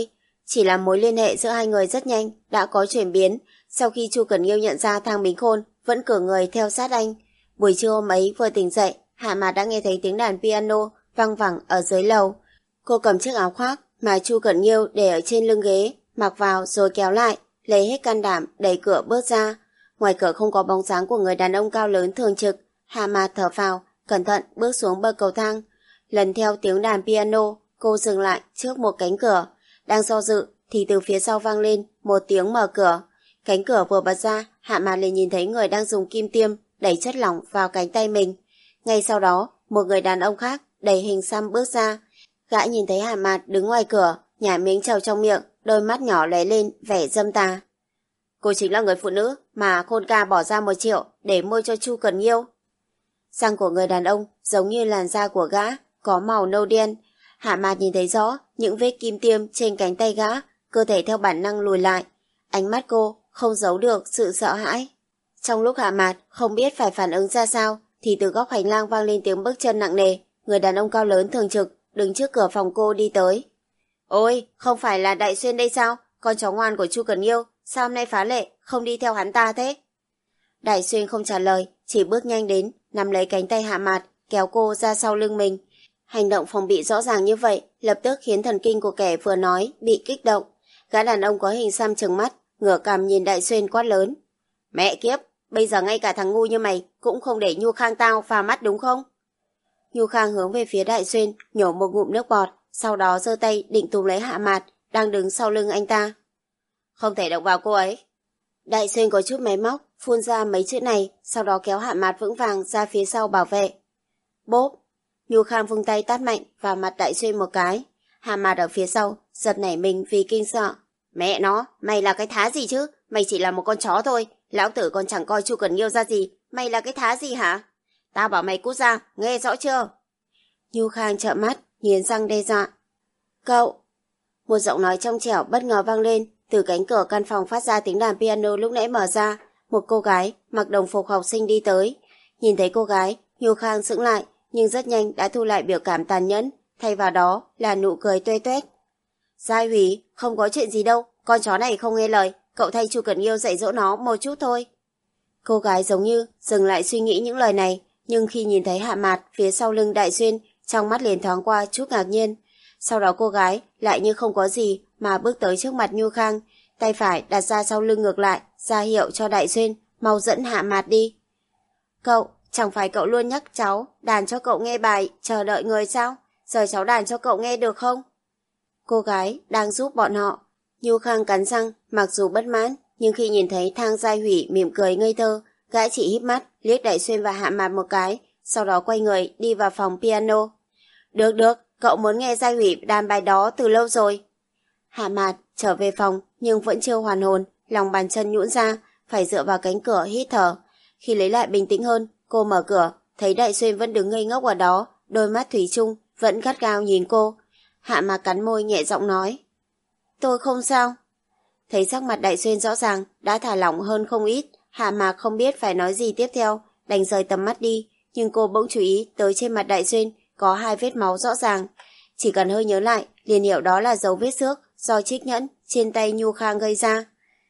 Chỉ là mối liên hệ giữa hai người rất nhanh đã có chuyển biến sau khi Chu Cẩn Nghiêu nhận ra Thang Bính Khôn vẫn cử người theo sát anh. Buổi trưa hôm ấy vừa tỉnh dậy, Hạ Mạt đã nghe thấy tiếng đàn piano vang vẳng ở dưới lầu. Cô cầm chiếc áo khoác mà Chu Cẩn Nghiêu để ở trên lưng ghế, mặc vào rồi kéo lại, lấy hết can đảm đẩy cửa bước ra. Ngoài cửa không có bóng dáng của người đàn ông cao lớn thường trực. Hạ Mạt thở phào, cẩn thận bước xuống bậc cầu thang. Lần theo tiếng đàn piano, cô dừng lại trước một cánh cửa. Đang do dự thì từ phía sau vang lên một tiếng mở cửa. Cánh cửa vừa bật ra, Hạ Mạt liền nhìn thấy người đang dùng kim tiêm đẩy chất lỏng vào cánh tay mình. Ngay sau đó, một người đàn ông khác đầy hình xăm bước ra. Gã nhìn thấy Hạ Mạt đứng ngoài cửa, nhả miếng trầu trong miệng, đôi mắt nhỏ lóe lên vẻ dâm tà. Cô chính là người phụ nữ mà Khôn ca bỏ ra một triệu để mua cho Chu Cẩn Nghiêu. Răng của người đàn ông giống như làn da của gã, có màu nâu đen. Hạ Mạt nhìn thấy rõ những vết kim tiêm trên cánh tay gã, cơ thể theo bản năng lùi lại. Ánh mắt cô không giấu được sự sợ hãi. Trong lúc Hạ Mạt không biết phải phản ứng ra sao, thì từ góc hành lang vang lên tiếng bước chân nặng nề. Người đàn ông cao lớn thường trực đứng trước cửa phòng cô đi tới. Ôi, không phải là Đại Xuyên đây sao? Con chó ngoan của Chu Cẩn Nghiêu, sao hôm nay phá lệ không đi theo hắn ta thế? Đại Xuyên không trả lời, chỉ bước nhanh đến, nắm lấy cánh tay Hạ Mạt, kéo cô ra sau lưng mình. Hành động phòng bị rõ ràng như vậy lập tức khiến thần kinh của kẻ vừa nói bị kích động. Gã đàn ông có hình xăm trừng mắt, ngửa cằm nhìn Đại Xuyên quát lớn. Mẹ kiếp, bây giờ ngay cả thằng ngu như mày cũng không để Nhu Khang tao vào mắt đúng không? Nhu Khang hướng về phía Đại Xuyên, nhổ một ngụm nước bọt, sau đó giơ tay định túm lấy Hạ Mạt đang đứng sau lưng anh ta. Không thể động vào cô ấy. Đại Xuyên có chút máy móc, phun ra mấy chữ này, sau đó kéo Hạ Mạt vững vàng ra phía sau bảo vệ. Bốp! Nhu Khang vung tay tát mạnh vào mặt Đại Xuyên một cái. Hạ Mạt ở phía sau giật nảy mình vì kinh sợ. Mẹ nó, mày là cái thá gì chứ? Mày chỉ là một con chó thôi. Lão tử còn chẳng coi Chu Cẩn Nghiêu ra gì. Mày là cái thá gì hả? Tao bảo mày cút ra, nghe rõ chưa? Nhu Khang trợn mắt, nghiến răng đe dọa. Cậu! Một giọng nói trong trẻo bất ngờ vang lên. Từ cánh cửa căn phòng phát ra tiếng đàn piano lúc nãy mở ra. Một cô gái mặc đồng phục học sinh đi tới. Nhìn thấy cô gái, Nhu Khang sững lại, nhưng rất nhanh đã thu lại biểu cảm tàn nhẫn, thay vào đó là nụ cười tuê tuét. Giai Hủy, không có chuyện gì đâu, con chó này không nghe lời, cậu thay Chu Cẩn Nghiêu dạy dỗ nó một chút thôi. Cô gái giống như dừng lại suy nghĩ những lời này, nhưng khi nhìn thấy Hạ Mạt phía sau lưng Đại Xuyên, trong mắt liền thoáng qua chút ngạc nhiên. Sau đó cô gái lại như không có gì mà bước tới trước mặt Nhu Khang, tay phải đặt ra sau lưng ngược lại, ra hiệu cho Đại Xuyên mau dẫn Hạ Mạt đi. Cậu, chẳng phải cậu luôn nhắc cháu đàn cho cậu nghe bài chờ đợi người sao? Giờ cháu đàn cho cậu nghe được không? Cô gái đang giúp bọn họ. Nhu Khang cắn răng, mặc dù bất mãn, nhưng khi nhìn thấy Thang Giai Hủy mỉm cười ngây thơ, gã chỉ híp mắt liếc Đại Xuyên và Hạ Mạt một cái, sau đó quay người đi vào phòng piano. Được được, cậu muốn nghe Giai Hủy đàn bài đó từ lâu rồi. Hạ Mạt trở về phòng nhưng vẫn chưa hoàn hồn, lòng bàn chân nhũn ra, phải dựa vào cánh cửa hít thở. Khi lấy lại bình tĩnh hơn, cô mở cửa, thấy Đại Xuyên vẫn đứng ngây ngốc ở đó, đôi mắt thủy chung vẫn gắt gao nhìn cô. Hạ Mạt cắn môi nhẹ giọng nói. Tôi không sao. Thấy sắc mặt Đại Xuyên rõ ràng đã thả lỏng hơn không ít, Hạ Mạt không biết phải nói gì tiếp theo, đành rời tầm mắt đi, nhưng cô bỗng chú ý tới trên mặt Đại Xuyên có hai vết máu rõ ràng. Chỉ cần hơi nhớ lại, liền hiểu đó là dấu vết xước do trích nhẫn trên tay Nhu Khang gây ra.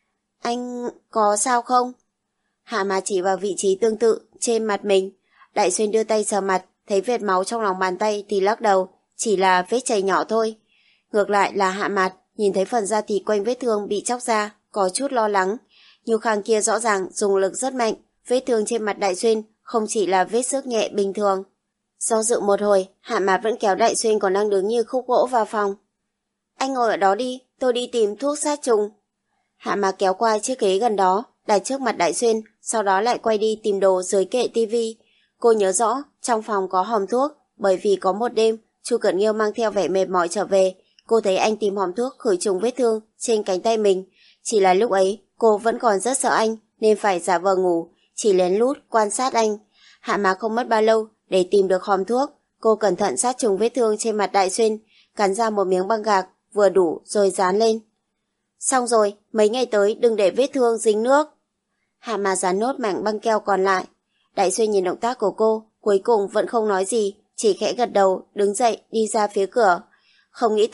Anh có sao không? Hạ Mạt chỉ vào vị trí tương tự trên mặt mình. Đại Xuyên đưa tay sờ mặt, thấy vết máu trong lòng bàn tay thì lắc đầu, chỉ là vết chảy nhỏ thôi. Ngược lại là Hạ Mạt nhìn thấy phần da thịt quanh vết thương bị chóc ra, có chút lo lắng. Nhu Khang kia rõ ràng dùng lực rất mạnh, vết thương trên mặt Đại Xuyên không chỉ là vết xước nhẹ bình thường. Do dự một hồi, Hạ Mạt vẫn kéo Đại Xuyên còn đang đứng như khúc gỗ vào phòng. Anh ngồi ở đó đi, tôi đi tìm thuốc sát trùng. Hạ Mạt kéo qua chiếc ghế gần đó, đặt trước mặt Đại Xuyên, sau đó lại quay đi tìm đồ dưới kệ tivi. Cô nhớ rõ trong phòng có hòm thuốc, bởi vì có một đêm Chu Cẩn Nghiêu mang theo vẻ mệt mỏi trở về, cô thấy anh tìm hòm thuốc khử trùng vết thương trên cánh tay mình. Chỉ là lúc ấy cô vẫn còn rất sợ anh nên phải giả vờ ngủ, chỉ lén lút quan sát anh. Hạ Mạt không mất bao lâu để tìm được hòm thuốc. Cô cẩn thận sát trùng vết thương trên mặt Đại Xuyên, cắn ra một miếng băng gạc vừa đủ rồi dán lên. Xong rồi, mấy ngày tới đừng để vết thương dính nước. Hạ Mạt dán nốt mảnh băng keo còn lại. Đại Xuyên nhìn động tác của cô, cuối cùng vẫn không nói gì, chỉ khẽ gật đầu, đứng dậy đi ra phía cửa. Không nghĩ tới,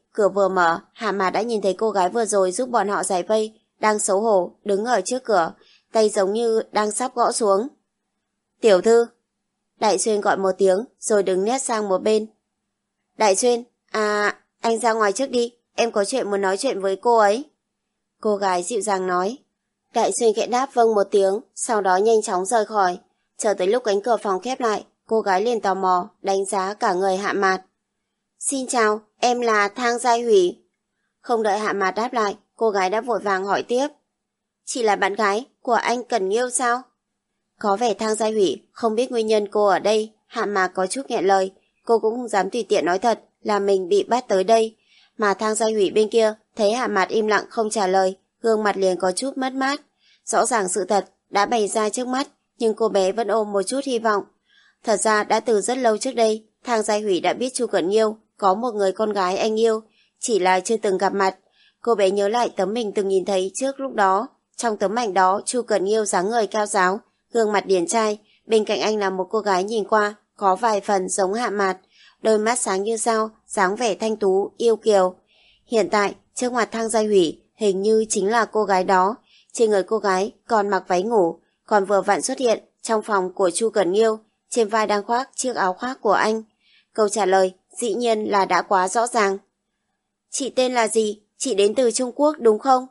Cửa vừa mở, Hạ Mạt đã nhìn thấy cô gái vừa rồi giúp bọn họ giải vây, đang xấu hổ, đứng ở trước cửa, tay giống như đang sắp gõ xuống. Tiểu thư. Đại Xuyên gọi một tiếng, rồi đứng nét sang một bên. Đại Xuyên, à, anh ra ngoài trước đi, em có chuyện muốn nói chuyện với cô ấy. Cô gái dịu dàng nói. Đại Xuyên khẽ đáp vâng một tiếng, sau đó nhanh chóng rời khỏi. Chờ tới lúc cánh cửa phòng khép lại, cô gái liền tò mò, đánh giá cả người Hạ Mạt. Xin chào, em là Thang Giai Hủy. Không đợi Hạ Mạt đáp lại, cô gái đã vội vàng hỏi tiếp. Chị là bạn gái của anh Cẩn Nghiêu sao? Có vẻ Thang Giai Hủy không biết nguyên nhân cô ở đây, Hạ Mạt có chút nghẹn lời. Cô cũng không dám tùy tiện nói thật là mình bị bắt tới đây. Mà Thang Giai Hủy bên kia thấy Hạ Mạt im lặng không trả lời, gương mặt liền có chút mất mát. Rõ ràng sự thật đã bày ra trước mắt, nhưng cô bé vẫn ôm một chút hy vọng. Thật ra đã từ rất lâu trước đây, Thang Giai Hủy đã biết Chu Cẩn Nghiêu có một người con gái anh yêu, chỉ là chưa từng gặp mặt. Cô bé nhớ lại tấm mình từng nhìn thấy trước lúc đó. Trong tấm ảnh đó, Chu Cẩn Nghiêu dáng người cao ráo, gương mặt điển trai, bên cạnh anh là một cô gái nhìn qua có vài phần giống Hạ Mạt, đôi mắt sáng như sao, dáng vẻ thanh tú, yêu kiều. Hiện tại, trước mặt Thang Giai Hủy hình như chính là cô gái đó. Trên người cô gái còn mặc váy ngủ, còn vừa vặn xuất hiện trong phòng của Chu Cẩn Nghiêu, trên vai đang khoác chiếc áo khoác của anh. Câu trả lời dĩ nhiên là đã quá rõ ràng. Chị tên là gì? Chị đến từ Trung Quốc đúng không?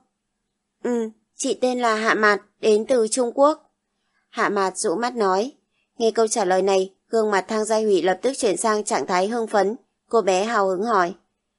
Ừ, chị tên là Hạ Mạt, đến từ Trung Quốc. Hạ Mạt dụ mắt nói. Nghe câu trả lời này, gương mặt Thang Giai Hủy lập tức chuyển sang trạng thái hưng phấn. Cô bé hào hứng hỏi.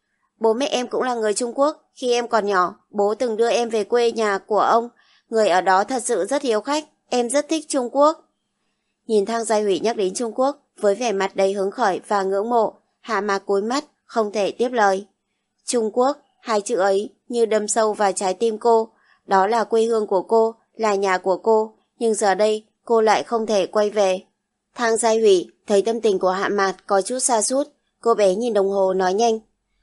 Bố mẹ em cũng là người Trung Quốc. Khi em còn nhỏ, bố từng đưa em về quê nhà của ông. Người ở đó thật sự rất hiếu khách. Em rất thích Trung Quốc. Nhìn Thang Giai Hủy nhắc đến Trung Quốc với vẻ mặt đầy hứng khởi và ngưỡng mộ, Hạ Mạt cúi mắt, không thể tiếp lời. Trung Quốc, hai chữ ấy như đâm sâu vào trái tim cô. Đó là quê hương của cô, là nhà của cô, nhưng giờ đây cô lại không thể quay về. Thang Giai Hủy thấy tâm tình của Hạ Mạt có chút sa sút, cô bé nhìn đồng hồ nói nhanh.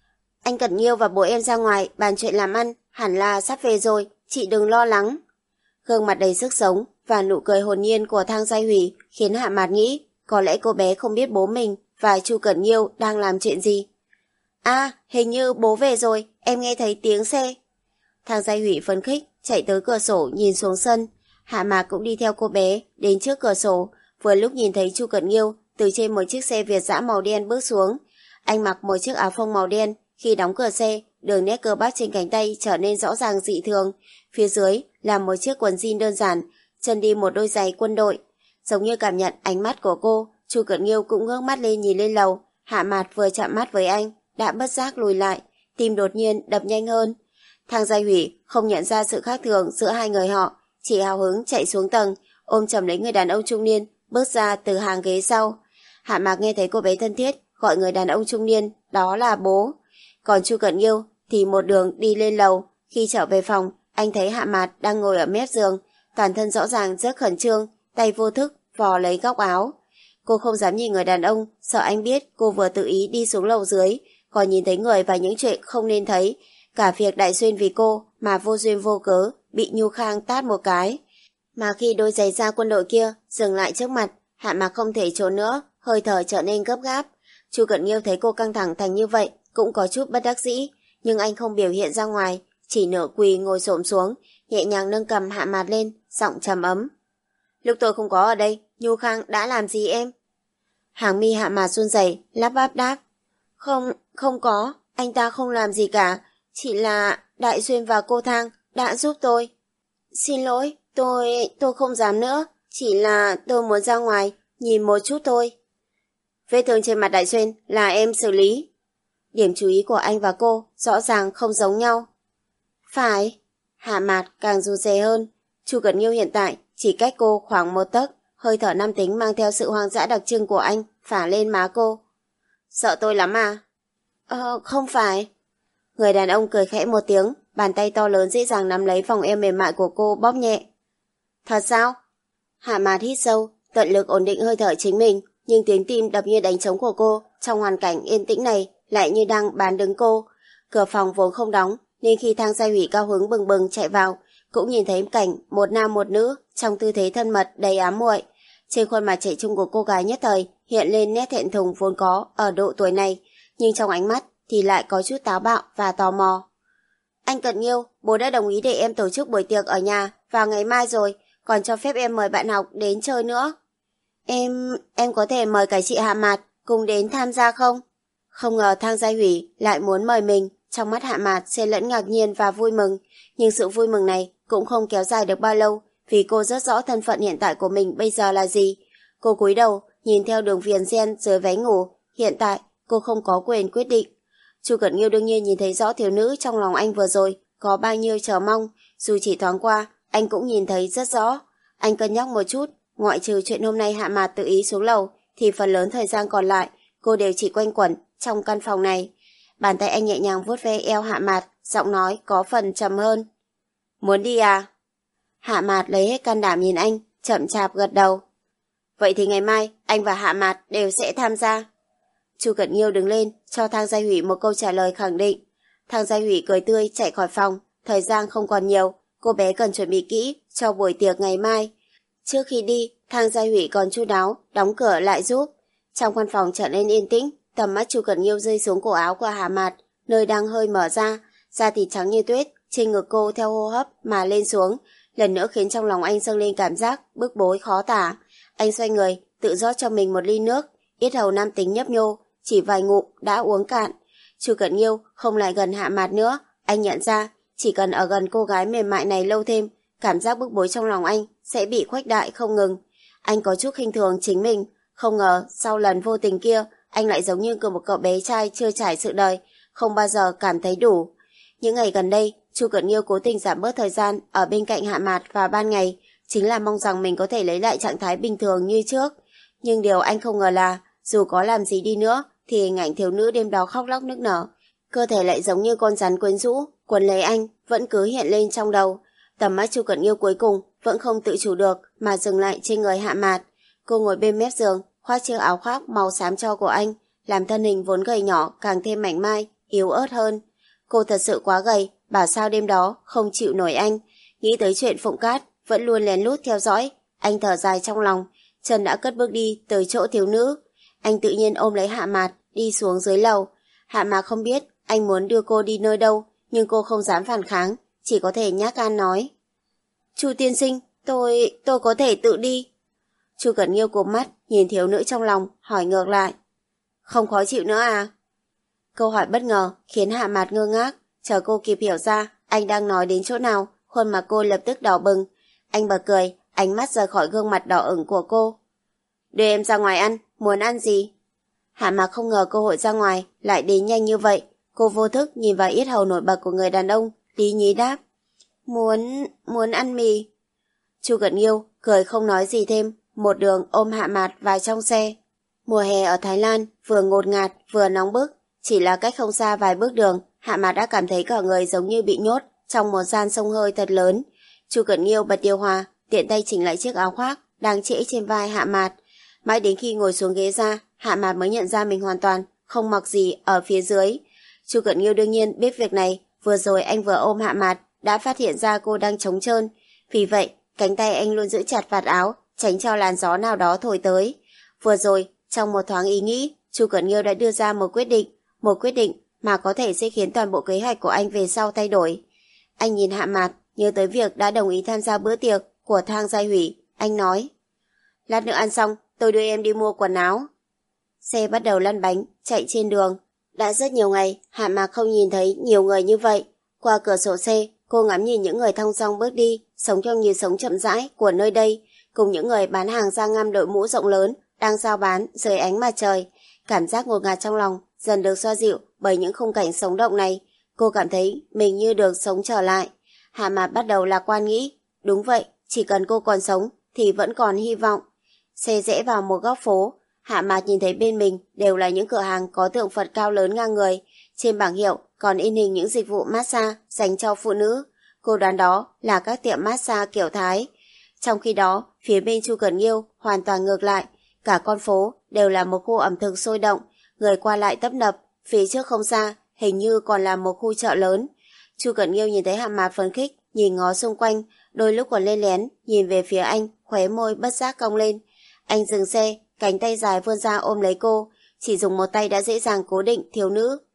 Anh Cẩn Nghiêu và bố em ra ngoài bàn chuyện làm ăn, hẳn là sắp về rồi, chị đừng lo lắng. Gương mặt đầy sức sống và nụ cười hồn nhiên của Thang Giai Hủy khiến Hạ Mạt nghĩ có lẽ cô bé không biết bố mình và Chu Cẩn Nghiêu đang làm chuyện gì. À, hình như bố về rồi, em nghe thấy tiếng xe. Thang Giai Hủy phấn khích chạy tới cửa sổ nhìn xuống sân. Hạ Mạt cũng đi theo cô bé đến trước cửa sổ, vừa lúc nhìn thấy Chu Cẩn Nghiêu từ trên một chiếc xe Việt dã màu đen bước xuống. Anh mặc một chiếc áo phông màu đen, khi đóng cửa xe, đường nét cơ bắp trên cánh tay trở nên rõ ràng dị thường. Phía dưới là một chiếc quần jean đơn giản, chân đi một đôi giày quân đội. Giống như cảm nhận ánh mắt của cô, Chu Cẩn Nghiêu cũng ngước mắt lên nhìn lên lầu. Hạ Mạt vừa chạm mắt với anh, đã bất giác lùi lại, tim đột nhiên đập nhanh hơn. Thang Giai Hủy không nhận ra sự khác thường giữa hai người họ, chỉ hào hứng chạy xuống tầng, ôm chầm lấy người đàn ông trung niên, bước ra từ hàng ghế sau. Hạ Mạt nghe thấy cô bé thân thiết gọi người đàn ông trung niên đó là bố. Còn Chu Cẩn Nghiêu thì một đường đi lên lầu. Khi trở về phòng, anh thấy Hạ Mạt đang ngồi ở mép giường, toàn thân rõ ràng rất khẩn trương, tay vô thức vò lấy góc áo. Cô không dám nhìn người đàn ông, sợ anh biết cô vừa tự ý đi xuống lầu dưới, còn nhìn thấy người và những chuyện không nên thấy. Cả việc Đại Xuyên vì cô mà vô duyên vô cớ bị Nhu Khang tát một cái. Mà khi đôi giày da quân đội kia dừng lại trước mặt, Hạ Mạt không thể trốn nữa, hơi thở trở nên gấp gáp. Chu Cẩn Nghiêu thấy cô căng thẳng thành như vậy cũng có chút bất đắc dĩ, nhưng anh không biểu hiện ra ngoài, chỉ nửa quỳ ngồi xổm xuống, nhẹ nhàng nâng cầm Hạ Mạt lên, giọng trầm ấm. Lúc tôi không có ở đây, Nhu Khang đã làm gì em? Hàng mi Hạ Mạt run rẩy, lắp bắp đáp. Không, không có, anh ta không làm gì cả, chỉ là Đại Xuyên và cô Thang đã giúp tôi. Xin lỗi, tôi, tôi không dám nữa, chỉ là tôi muốn ra ngoài, nhìn một chút thôi. Vết thương trên mặt Đại Xuyên là em xử lý. Điểm chú ý của anh và cô rõ ràng không giống nhau. Phải. Hạ Mạt càng rụt rè hơn. Chu Cẩn Nghiêu hiện tại chỉ cách cô khoảng một tấc, hơi thở nam tính mang theo sự hoang dã đặc trưng của anh phả lên má cô. Sợ tôi lắm à? Ờ, không phải. Người đàn ông cười khẽ một tiếng, bàn tay to lớn dễ dàng nắm lấy vòng eo mềm mại của cô bóp nhẹ. Thật sao? Hạ Mạt hít sâu, tận lực ổn định hơi thở chính mình, nhưng tiếng tim đập như đánh trống của cô trong hoàn cảnh yên tĩnh này lại như đang bán đứng cô. Cửa phòng vốn không đóng, nên khi Thang Giai Hủy cao hứng bừng bừng chạy vào, cũng nhìn thấy cảnh một nam một nữ trong tư thế thân mật đầy ám muội. Trên khuôn mặt trẻ trung của cô gái nhất thời hiện lên nét thẹn thùng vốn có ở độ tuổi này, nhưng trong ánh mắt thì lại có chút táo bạo và tò mò. Anh Cận Nghiêu, bố đã đồng ý để em tổ chức buổi tiệc ở nhà vào ngày mai rồi, còn cho phép em mời bạn học đến chơi nữa. Em, em có thể mời cả chị Hạ Mạt cùng đến tham gia không? Không ngờ Thang Gia Hủy lại muốn mời mình, trong mắt Hạ Mạt xen lẫn ngạc nhiên và vui mừng, nhưng sự vui mừng này cũng không kéo dài được bao lâu, vì cô rất rõ thân phận hiện tại của mình bây giờ là gì. Cô cúi đầu, nhìn theo đường viền ren dưới váy ngủ, hiện tại cô không có quyền quyết định. Chu Cẩn Nghiêu đương nhiên nhìn thấy rõ thiếu nữ trong lòng anh vừa rồi có bao nhiêu chờ mong, dù chỉ thoáng qua, anh cũng nhìn thấy rất rõ. Anh cân nhắc một chút, ngoại trừ chuyện hôm nay Hạ Mạt tự ý xuống lầu, thì phần lớn thời gian còn lại cô đều chỉ quanh quẩn trong căn phòng này. Bàn tay anh nhẹ nhàng vuốt ve eo Hạ Mạt, giọng nói có phần trầm hơn. Muốn đi à? Hạ Mạt lấy hết can đảm nhìn anh, chậm chạp gật đầu. Vậy thì ngày mai anh và Hạ Mạt đều sẽ tham gia. Chu Cẩn Nghiêu đứng lên, cho Thang Gia Hủy một câu trả lời khẳng định. Thang Gia Hủy cười tươi chạy khỏi phòng, thời gian không còn nhiều, cô bé cần chuẩn bị kỹ cho buổi tiệc ngày mai. Trước khi đi, Thang Gia Hủy còn chu đáo đóng cửa lại giúp. Trong căn phòng trở nên yên tĩnh, tầm mắt Chu Cẩn Nghiêu rơi xuống cổ áo của Hạ Mạt, nơi đang hơi mở ra, da thịt trắng như tuyết trên ngực cô theo hô hấp mà lên xuống, lần nữa khiến trong lòng anh dâng lên cảm giác bức bối khó tả. Anh xoay người, tự rót cho mình một ly nước, yết hầu nam tính nhấp nhô, chỉ vài ngụm đã uống cạn. Chu Cẩn Nghiêu không lại gần Hạ Mạt nữa, anh nhận ra chỉ cần ở gần cô gái mềm mại này lâu thêm, cảm giác bức bối trong lòng anh sẽ bị khuếch đại không ngừng. Anh có chút khinh thường chính mình, không ngờ sau lần vô tình kia, anh lại giống như một cậu bé trai chưa trải sự đời, không bao giờ cảm thấy đủ. Những ngày gần đây, Chu Cẩn Nghiêu cố tình giảm bớt thời gian ở bên cạnh Hạ Mạt vào ban ngày, chính là mong rằng mình có thể lấy lại trạng thái bình thường như trước. Nhưng điều anh không ngờ là, dù có làm gì đi nữa, thì hình ảnh thiếu nữ đêm đó khóc lóc nức nở, cơ thể lại giống như con rắn quyến rũ, quấn lấy anh, vẫn cứ hiện lên trong đầu. Tầm mắt Chu Cẩn Nghiêu cuối cùng vẫn không tự chủ được mà dừng lại trên người Hạ Mạt. Cô ngồi bên mép giường, khoác chiếc áo khoác màu xám tro của anh, làm thân hình vốn gầy nhỏ càng thêm mảnh mai, yếu ớt hơn. Cô thật sự quá gầy, bảo sao đêm đó không chịu nổi anh. Nghĩ tới chuyện Phụng Cát vẫn luôn lén lút theo dõi, anh thở dài trong lòng, chân đã cất bước đi tới chỗ thiếu nữ. Anh tự nhiên ôm lấy Hạ Mạt, đi xuống dưới lầu. Hạ Mạt không biết anh muốn đưa cô đi nơi đâu, nhưng cô không dám phản kháng, chỉ có thể nhát gan nói. Chu tiên sinh, tôi, tôi có thể tự đi. Chu Cẩn Nghiêu cụp mắt, nhìn thiếu nữ trong lòng, hỏi ngược lại. Không khó chịu nữa à? Câu hỏi bất ngờ khiến Hạ Mạt ngơ ngác, chờ cô kịp hiểu ra anh đang nói đến chỗ nào, khuôn mặt cô lập tức đỏ bừng. Anh bật cười, ánh mắt rời khỏi gương mặt đỏ ửng của cô. Đưa em ra ngoài ăn, muốn ăn gì? Hạ Mạt không ngờ cơ hội ra ngoài lại đến nhanh như vậy. Cô vô thức nhìn vào yết hầu nổi bật của người đàn ông, lý nhí đáp. Muốn, muốn ăn mì. Chu Cẩn Nghiêu cười không nói gì thêm, một đường ôm Hạ Mạt vào trong xe. Mùa hè ở Thái Lan vừa ngột ngạt vừa nóng bức, chỉ là cách không xa vài bước đường, Hạ Mạt đã cảm thấy cả người giống như bị nhốt trong một gian xông hơi thật lớn. Chu Cẩn Nghiêu bật điều hòa, tiện tay chỉnh lại chiếc áo khoác đang trễ trên vai Hạ Mạt. Mãi đến khi ngồi xuống ghế ra, Hạ Mạt mới nhận ra mình hoàn toàn không mặc gì ở phía dưới. Chu Cẩn Nghiêu đương nhiên biết việc này, vừa rồi anh vừa ôm Hạ Mạt đã phát hiện ra cô đang trống trơn, vì vậy cánh tay anh luôn giữ chặt vạt áo, tránh cho làn gió nào đó thổi tới. Vừa rồi, trong một thoáng ý nghĩ, Chu Cẩn Nghiêu đã đưa ra một quyết định, một quyết định mà có thể sẽ khiến toàn bộ kế hoạch của anh về sau thay đổi. Anh nhìn Hạ Mạt, nhớ tới việc đã đồng ý tham gia bữa tiệc của Thang Gia Hủy, anh nói. Lát nữa ăn xong, tôi đưa em đi mua quần áo. Xe bắt đầu lăn bánh, chạy trên đường. Đã rất nhiều ngày, Hạ Mạt không nhìn thấy nhiều người như vậy. Qua cửa sổ xe, cô ngắm nhìn những người thong dong bước đi, sống trong nhịp sống chậm rãi của nơi đây, cùng những người bán hàng da ngăm đội mũ rộng lớn, đang giao bán dưới ánh mặt trời. Cảm giác ngột ngạt trong lòng dần được xoa dịu bởi những khung cảnh sống động này. Cô cảm thấy mình như được sống trở lại. Hạ Mạt bắt đầu lạc quan nghĩ, đúng vậy, chỉ cần cô còn sống thì vẫn còn hy vọng. Xe rẽ vào một góc phố, Hạ Mạt nhìn thấy bên mình đều là những cửa hàng có tượng Phật cao lớn ngang người. Trên bảng hiệu còn in hình những dịch vụ massage dành cho phụ nữ. Cô đoán đó là các tiệm massage kiểu Thái. Trong khi đó, phía bên Chu Cẩn Nghiêu hoàn toàn ngược lại. Cả con phố đều là một khu ẩm thực sôi động, người qua lại tấp nập. Phía trước không xa, hình như còn là một khu chợ lớn. Chu Cẩn Nghiêu nhìn thấy Hạ Mạt phấn khích, nhìn ngó xung quanh, đôi lúc còn lên lén, nhìn về phía anh, khóe môi bất giác cong lên. Anh dừng xe, cánh tay dài vươn ra ôm lấy cô, chỉ dùng một tay đã dễ dàng cố định thiếu nữ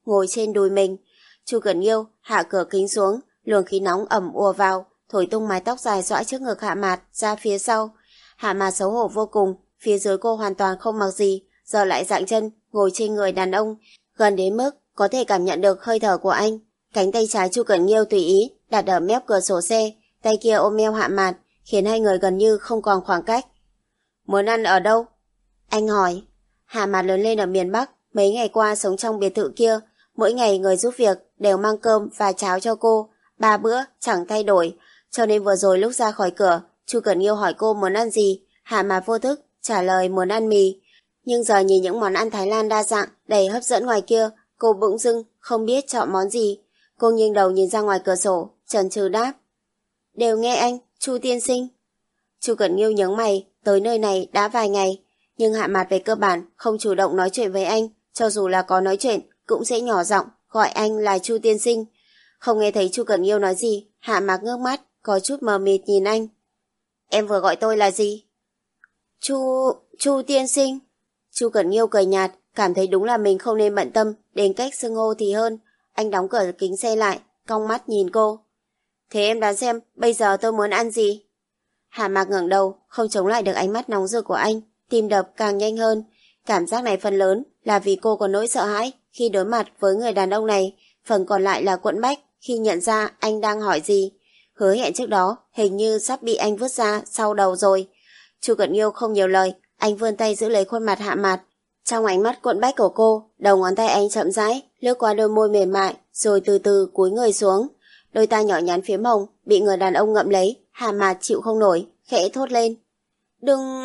ngồi trên đùi mình. Chu Cẩn Nghiêu hạ cửa kính xuống, luồng khí nóng ẩm ùa vào, thổi tung mái tóc dài xõa trước ngực Hạ Mạt ra phía sau. Hạ Mạt xấu hổ vô cùng, phía dưới cô hoàn toàn không mặc gì, giờ lại dạng chân ngồi trên người đàn ông, gần đến mức có thể cảm nhận được hơi thở của anh. Cánh tay trái Chu Cẩn Nghiêu tùy ý đặt ở mép cửa sổ xe, tay kia ôm eo Hạ Mạt, khiến hai người gần như không còn khoảng cách. Muốn ăn ở đâu? Anh hỏi. Hạ Mạt lớn lên ở miền Bắc, mấy ngày qua sống trong biệt thự kia, mỗi ngày người giúp việc đều mang cơm và cháo cho cô, ba bữa chẳng thay đổi, cho nên vừa rồi lúc ra khỏi cửa, Chu Cẩn Nghiêu hỏi cô muốn ăn gì, Hạ Mạt vô thức trả lời muốn ăn mì. Nhưng giờ nhìn những món ăn Thái Lan đa dạng, đầy hấp dẫn ngoài kia, cô bỗng dưng không biết chọn món gì. Cô nghiêng đầu nhìn ra ngoài cửa sổ, chần chừ đáp. Đều nghe anh, Chu tiên sinh. Chu Cẩn Nghiêu nhướng mày, tới nơi này đã vài ngày, nhưng Hạ Mạt về cơ bản không chủ động nói chuyện với anh, cho dù là có nói chuyện cũng sẽ nhỏ giọng gọi anh là Chu tiên sinh. Không nghe thấy Chu Cẩn Nghiêu nói gì, Hạ Mạt ngước mắt, có chút mờ mịt nhìn anh. Em vừa gọi tôi là gì? Chu... Chu tiên sinh. Chu Cẩn Nghiêu cười nhạt, cảm thấy đúng là mình không nên bận tâm đến cách xưng hô thì hơn. Anh đóng cửa kính xe lại, cong mắt nhìn cô. Thế em đoán xem bây giờ tôi muốn ăn gì? Hạ Mạc ngẩng đầu, không chống lại được ánh mắt nóng rực của anh, tim đập càng nhanh hơn. Cảm giác này phần lớn là vì cô có nỗi sợ hãi khi đối mặt với người đàn ông này, phần còn lại là quẫn bách khi nhận ra anh đang hỏi gì. Hứa hẹn trước đó hình như sắp bị anh vứt ra sau đầu rồi. Chu Cẩn Nghiêu không nhiều lời, anh vươn tay giữ lấy khuôn mặt Hạ Mạt. Trong ánh mắt quẫn bách của cô, đầu ngón tay anh chậm rãi lướt qua đôi môi mềm mại, rồi từ từ cúi người xuống. Đôi tai nhỏ nhắn phím hồng bị người đàn ông ngậm lấy, Hạ Mạt chịu không nổi, khẽ thốt lên. Đừng...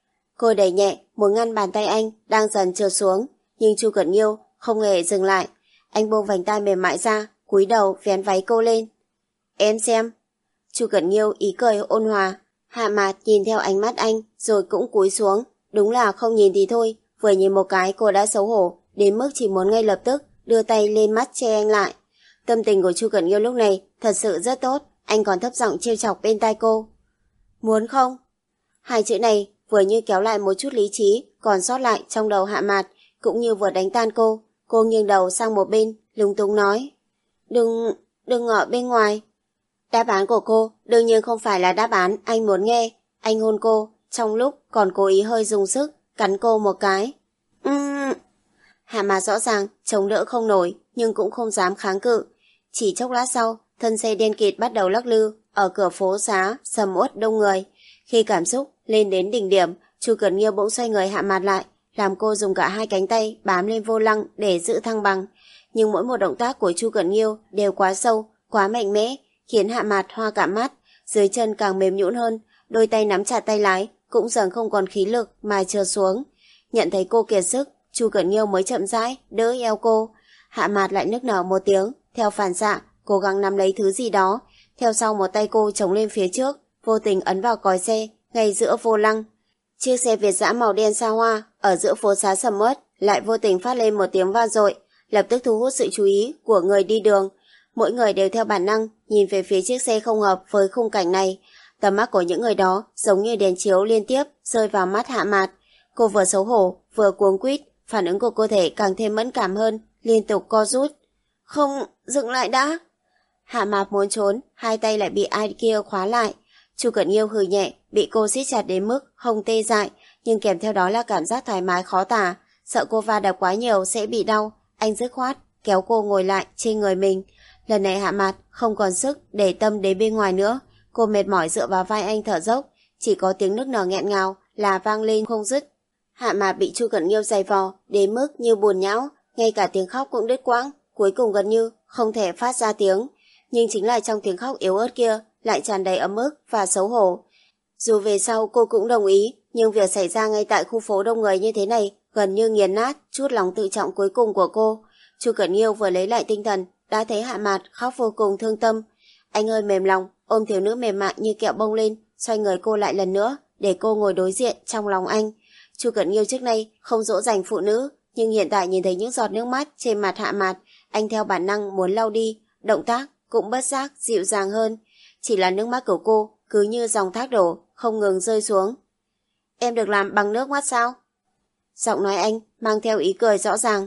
Cô đẩy nhẹ, muốn ngăn bàn tay anh đang dần trượt xuống, nhưng Chu Cẩn Nghiêu không hề dừng lại. Anh buông vành tai mềm mại ra, cúi đầu vén váy cô lên. Em xem. Chu Cẩn Nghiêu ý cười ôn hòa. Hạ Mạt nhìn theo ánh mắt anh, rồi cũng cúi xuống. Đúng là không nhìn thì thôi, vừa nhìn một cái cô đã xấu hổ, đến mức chỉ muốn ngay lập tức đưa tay lên mắt che anh lại. Tâm tình của Chu Cẩn Nghiêu lúc này thật sự rất tốt, anh còn thấp giọng trêu chọc bên tai cô. Muốn không? Hai chữ này vừa như kéo lại một chút lý trí còn sót lại trong đầu Hạ Mạt, cũng như vừa đánh tan cô. Cô nghiêng đầu sang một bên, lúng túng nói. Đừng, đừng ở bên ngoài. Đáp án của cô đương nhiên không phải là đáp án anh muốn nghe. Anh hôn cô, trong lúc còn cố ý hơi dùng sức, cắn cô một cái. Uhm. Hạ Mạt rõ ràng chống đỡ không nổi, nhưng cũng không dám kháng cự. Chỉ chốc lát sau, thân xe đen kịt bắt đầu lắc lư ở cửa phố xá sầm uất đông người. Khi cảm xúc lên đến đỉnh điểm, Chu Cẩn Nghiêu bỗng xoay người Hạ Mạt lại, làm cô dùng cả hai cánh tay bám lên vô lăng để giữ thăng bằng. Nhưng mỗi một động tác của Chu Cẩn Nghiêu đều quá sâu, quá mạnh mẽ, khiến Hạ Mạt hoa cả mắt, dưới chân càng mềm nhũn hơn, đôi tay nắm chặt tay lái cũng dần không còn khí lực mà trượt xuống. Nhận thấy cô kiệt sức, Chu Cẩn Nghiêu mới chậm rãi đỡ eo cô. Hạ Mạt lại nức nở một tiếng, theo phản xạ cố gắng nắm lấy thứ gì đó, theo sau một tay cô chống lên phía trước, vô tình ấn vào còi xe ngay giữa vô lăng. Chiếc xe Việt dã màu đen xa hoa ở giữa phố xá sầm uất lại vô tình phát lên một tiếng vang dội, lập tức thu hút sự chú ý của người đi đường. Mỗi người đều theo bản năng nhìn về phía chiếc xe không hợp với khung cảnh này. Tầm mắt của những người đó giống như đèn chiếu liên tiếp rơi vào mắt Hạ Mạt. Cô vừa xấu hổ vừa cuống quýt, phản ứng của cơ thể càng thêm mẫn cảm hơn, liên tục co rút. Không, dừng lại đã. Hạ Mạt muốn trốn, hai tay lại bị ai kia khóa lại. Chu Cẩn Nghiêu hừ nhẹ, bị cô siết chặt đến mức hông tê dại, nhưng kèm theo đó là cảm giác thoải mái khó tả. Sợ cô va đập quá nhiều sẽ bị đau, anh dứt khoát kéo cô ngồi lại trên người mình. Lần này Hạ Mạt không còn sức để tâm đến bên ngoài nữa, cô mệt mỏi dựa vào vai anh thở dốc, chỉ có tiếng nức nở nghẹn ngào là vang lên không dứt. Hạ Mạt bị Chu Cẩn Nghiêu giày vò đến mức như buồn nhão, ngay cả tiếng khóc cũng đứt quãng, cuối cùng gần như không thể phát ra tiếng. Nhưng chính là trong tiếng khóc yếu ớt kia lại tràn đầy ấm ức và xấu hổ. Dù về sau cô cũng đồng ý, nhưng việc xảy ra ngay tại khu phố đông người như thế này gần như nghiền nát chút lòng tự trọng cuối cùng của cô. Chu Cẩn Nghiêu vừa lấy lại tinh thần đã thấy Hạ Mạt khóc vô cùng thương tâm. Anh hơi mềm lòng, ôm thiếu nữ mềm mại như kẹo bông lên, xoay người cô lại lần nữa để cô ngồi đối diện trong lòng anh. Chu Cẩn Nghiêu trước nay không dỗ dành phụ nữ, nhưng hiện tại nhìn thấy những giọt nước mắt trên mặt Hạ Mạt, anh theo bản năng muốn lau đi, động tác cũng bất giác dịu dàng hơn. Chỉ là nước mắt của cô cứ như dòng thác đổ, không ngừng rơi xuống. Em được làm bằng nước mắt sao? Giọng nói anh mang theo ý cười rõ ràng.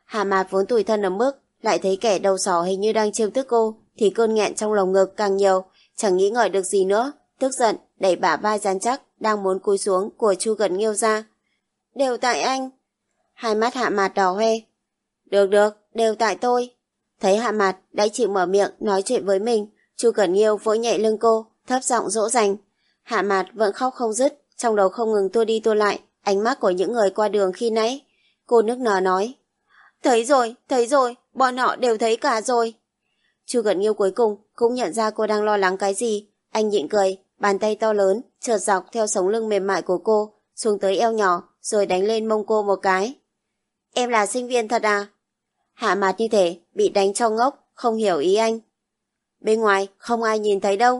Hạ Mạt vốn tủi thân ở mức lại thấy kẻ đầu sỏ hình như đang trêu tức cô, thì cơn nghẹn trong lồng ngực càng nhiều, chẳng nghĩ ngợi được gì nữa, tức giận đẩy bả vai rắn chắc đang muốn cúi xuống của Chu Cẩn Nghiêu ra. Đều tại anh. Hai mắt Hạ Mạt đỏ hoe. Được được, đều tại tôi. Thấy Hạ Mạt đã chịu mở miệng nói chuyện với mình, Chu Cẩn Nghiêu vỗ nhẹ lưng cô, thấp giọng dỗ dành. Hạ Mạt vẫn khóc không dứt, trong đầu không ngừng tua đi tua lại ánh mắt của những người qua đường khi nãy. Cô nức nở nói, thấy rồi, thấy rồi, bọn họ đều thấy cả rồi. Chu Cẩn Nghiêu cuối cùng cũng nhận ra cô đang lo lắng cái gì. Anh nhịn cười, bàn tay to lớn trượt dọc theo sống lưng mềm mại của cô xuống tới eo nhỏ, rồi đánh lên mông cô một cái. Em là sinh viên thật à? Hạ Mạt như thể bị đánh cho ngốc, không hiểu ý anh. Bên ngoài không ai nhìn thấy đâu.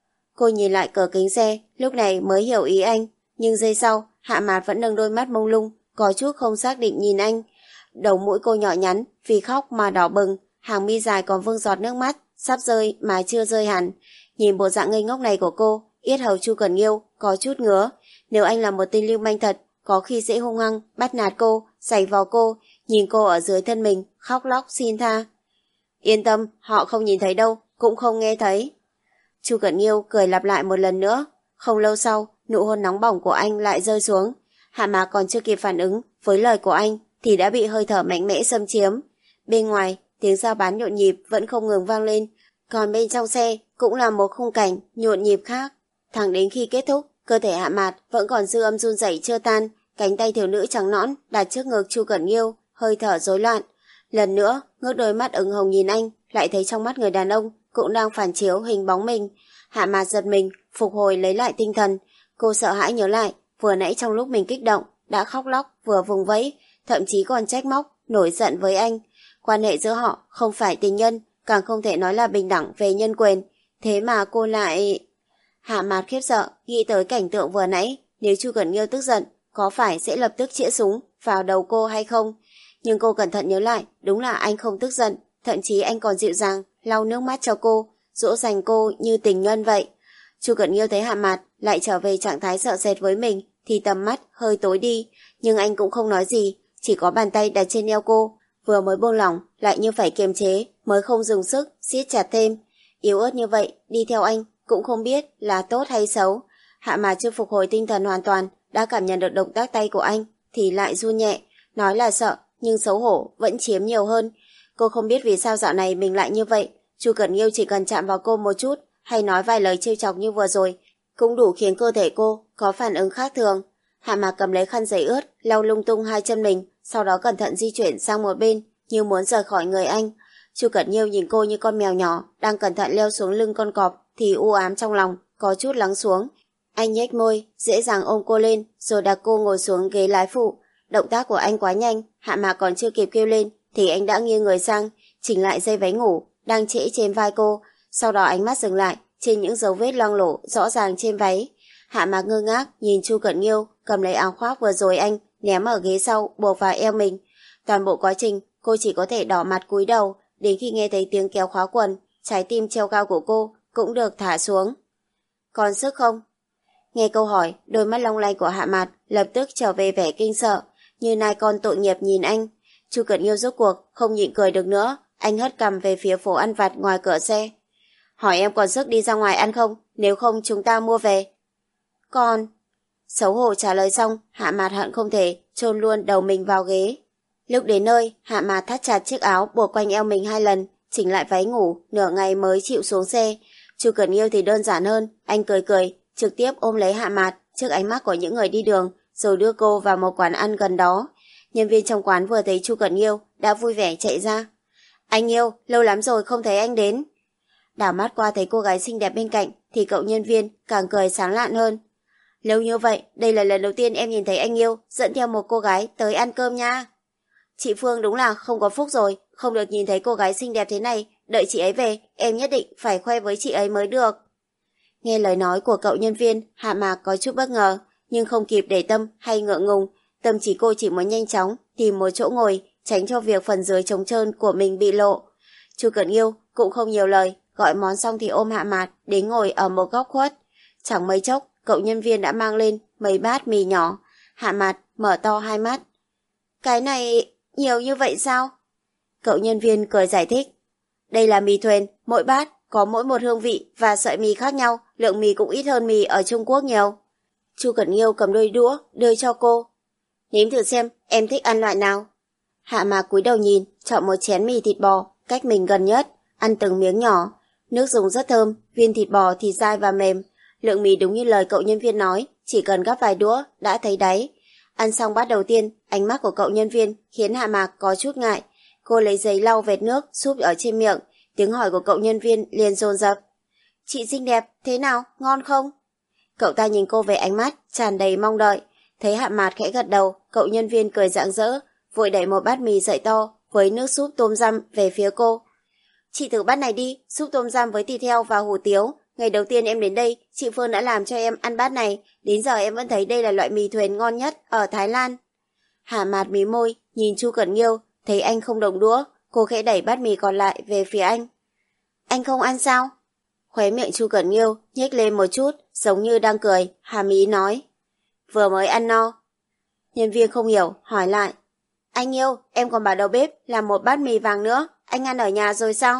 Cô nhìn lại cửa kính xe, lúc này mới hiểu ý anh, nhưng giây sau Hạ Mạt vẫn nâng đôi mắt mông lung, có chút không xác định nhìn anh. Đầu mũi cô nhỏ nhắn vì khóc mà đỏ bừng, hàng mi dài còn vương giọt nước mắt, sắp rơi mà chưa rơi hẳn. Nhìn bộ dạng ngây ngốc này của cô, yết hầu Chu Cẩn Nghiêu có chút ngứa. Nếu anh là một tên lưu manh thật, có khi sẽ hung hăng bắt nạt cô, giày vò cô, nhìn cô ở dưới thân mình khóc lóc xin tha. Yên tâm, họ không nhìn thấy đâu, cũng không nghe thấy. Chu Cẩn Nghiêu cười lặp lại một lần nữa. Không lâu sau, nụ hôn nóng bỏng của anh lại rơi xuống. Hạ Mạt còn chưa kịp phản ứng với lời của anh thì đã bị hơi thở mạnh mẽ xâm chiếm. Bên ngoài, tiếng giao bán nhộn nhịp vẫn không ngừng vang lên, còn bên trong xe cũng là một khung cảnh nhộn nhịp khác. Thẳng đến khi kết thúc, cơ thể Hạ Mạt vẫn còn dư âm run rẩy chưa tan, cánh tay thiếu nữ trắng nõn đặt trước ngực Chu Cẩn Nghiêu, hơi thở rối loạn. Lần nữa, ngước đôi mắt ửng hồng nhìn anh, lại thấy trong mắt người đàn ông cũng đang phản chiếu hình bóng mình. Hạ Mạt giật mình, phục hồi lấy lại tinh thần. Cô sợ hãi nhớ lại, vừa nãy trong lúc mình kích động, đã khóc lóc, vừa vùng vẫy, thậm chí còn trách móc, nổi giận với anh. Quan hệ giữa họ không phải tình nhân, càng không thể nói là bình đẳng về nhân quyền. Thế mà cô lại... Hạ Mạt khiếp sợ, nghĩ tới cảnh tượng vừa nãy, nếu Chu Cẩn Nghiêu tức giận, có phải sẽ lập tức chĩa súng vào đầu cô hay không? Nhưng cô cẩn thận nhớ lại, đúng là anh không tức giận, thậm chí anh còn dịu dàng, lau nước mắt cho cô, dỗ dành cô như tình nhân vậy. Chu Cẩn Nghiêu thấy Hạ Mạt lại trở về trạng thái sợ sệt với mình, thì tầm mắt hơi tối đi, nhưng anh cũng không nói gì, chỉ có bàn tay đặt trên eo cô, vừa mới buông lỏng, lại như phải kiềm chế, mới không dùng sức, siết chặt thêm. Yếu ớt như vậy, đi theo anh, cũng không biết là tốt hay xấu. Hạ Mạt chưa phục hồi tinh thần hoàn toàn, đã cảm nhận được động tác tay của anh, thì lại run nhẹ, nói là sợ, nhưng xấu hổ vẫn chiếm nhiều hơn. Cô không biết vì sao dạo này mình lại như vậy. Chu Cẩn Nghiêu chỉ cần chạm vào cô một chút, hay nói vài lời trêu chọc như vừa rồi, cũng đủ khiến cơ thể cô có phản ứng khác thường. Hạ Mạt cầm lấy khăn giấy ướt, lau lung tung hai chân mình, sau đó cẩn thận di chuyển sang một bên, như muốn rời khỏi người anh. Chu Cẩn Nghiêu nhìn cô như con mèo nhỏ đang cẩn thận leo xuống lưng con cọp, thì u ám trong lòng có chút lắng xuống. Anh nhếch môi, dễ dàng ôm cô lên, rồi đặt cô ngồi xuống ghế lái phụ. Động tác của anh quá nhanh, Hạ Mạt còn chưa kịp kêu lên thì anh đã nghiêng người sang, chỉnh lại dây váy ngủ đang trễ trên vai cô. Sau đó ánh mắt dừng lại trên những dấu vết loang lổ rõ ràng trên váy. Hạ Mạt ngơ ngác nhìn Chu Cẩn Nghiêu cầm lấy áo khoác vừa rồi anh ném ở ghế sau buộc vào eo mình. Toàn bộ quá trình cô chỉ có thể đỏ mặt cúi đầu, đến khi nghe thấy tiếng kéo khóa quần, trái tim treo cao của cô cũng được thả xuống. Còn sức không? Nghe câu hỏi, đôi mắt long lanh của Hạ Mạt lập tức trở về vẻ kinh sợ, như nai con tội nghiệp nhìn anh. Chu Cẩn Nghiêu rốt cuộc không nhịn cười được nữa, anh hất cằm về phía phố ăn vặt ngoài cửa xe. Hỏi em còn sức đi ra ngoài ăn không, nếu không chúng ta mua về. Còn... Xấu hổ trả lời xong, Hạ Mạt hận không thể chôn luôn đầu mình vào ghế. Lúc đến nơi, Hạ Mạt thắt chặt chiếc áo buộc quanh eo mình hai lần, chỉnh lại váy ngủ, nửa ngày mới chịu xuống xe. Chu Cẩn Nghiêu thì đơn giản hơn, anh cười cười, trực tiếp ôm lấy Hạ Mạt trước ánh mắt của những người đi đường, rồi đưa cô vào một quán ăn gần đó. Nhân viên trong quán vừa thấy Chu Cẩn Nghiêu đã vui vẻ chạy ra. Anh Nghiêu, lâu lắm rồi không thấy anh đến. Đảo mắt qua thấy cô gái xinh đẹp bên cạnh thì cậu nhân viên càng cười sáng lạn hơn. Lâu như vậy, đây là lần đầu tiên em nhìn thấy anh Nghiêu dẫn theo một cô gái tới ăn cơm nha. Chị Phương đúng là không có phúc rồi, không được nhìn thấy cô gái xinh đẹp thế này. Đợi chị ấy về, em nhất định phải khoe với chị ấy mới được. Nghe lời nói của cậu nhân viên, Hạ Mạt có chút bất ngờ, nhưng không kịp để tâm hay ngượng ngùng. Tâm trí cô chỉ muốn nhanh chóng tìm một chỗ ngồi, tránh cho việc phần dưới trống trơn của mình bị lộ. Chu Cẩn Nghiêu cũng không nhiều lời, gọi món xong thì ôm Hạ Mạt đến ngồi ở một góc khuất. Chẳng mấy chốc, cậu nhân viên đã mang lên mấy bát mì nhỏ. Hạ Mạt mở to hai mắt. Cái này... Nhiều như vậy sao? Cậu nhân viên cười giải thích. Đây là mì thuyền, mỗi bát có mỗi một hương vị và sợi mì khác nhau, lượng mì cũng ít hơn mì ở Trung Quốc nhiều. Chu Cẩn Nghiêu cầm đôi đũa đưa cho cô. Nếm thử xem em thích ăn loại nào. Hạ Mạc cúi đầu nhìn, chọn một chén mì thịt bò cách mình gần nhất, ăn từng miếng nhỏ. Nước dùng rất thơm, viên thịt bò thì dai và mềm. Lượng mì đúng như lời cậu nhân viên nói, chỉ cần gắp vài đũa đã thấy đáy. Ăn xong bát đầu tiên, ánh mắt của cậu nhân viên khiến Hạ Mạc có chút ngại. Cô lấy giấy lau vệt nước súp ở trên miệng, tiếng hỏi của cậu nhân viên liền dồn dập. Chị xinh đẹp, thế nào, ngon không? Cậu ta nhìn cô với ánh mắt tràn đầy mong đợi. Thấy Hạ Mạt khẽ gật đầu, cậu nhân viên cười rạng rỡ, vội đẩy một bát mì sợi to với nước súp tôm răm về phía cô. Chị thử bát này đi, súp tôm răm với thịt heo và hủ tiếu. Ngày đầu tiên em đến đây, chị Phương đã làm cho em ăn bát này. Đến giờ em vẫn thấy đây là loại mì thuyền ngon nhất ở Thái Lan. Hạ Mạt mí môi, nhìn Chu Cẩn Nghiêu, thấy anh không động đũa, cô khẽ đẩy bát mì còn lại về phía anh. Anh không ăn sao? Khóe miệng Chu Cẩn Nghiêu nhếch lên một chút, giống như đang cười, hàm ý nói. Vừa mới ăn no. Nhân viên không hiểu, hỏi lại. Anh yêu, em còn bảo đầu bếp làm một bát mì vàng nữa, anh ăn ở nhà rồi sao?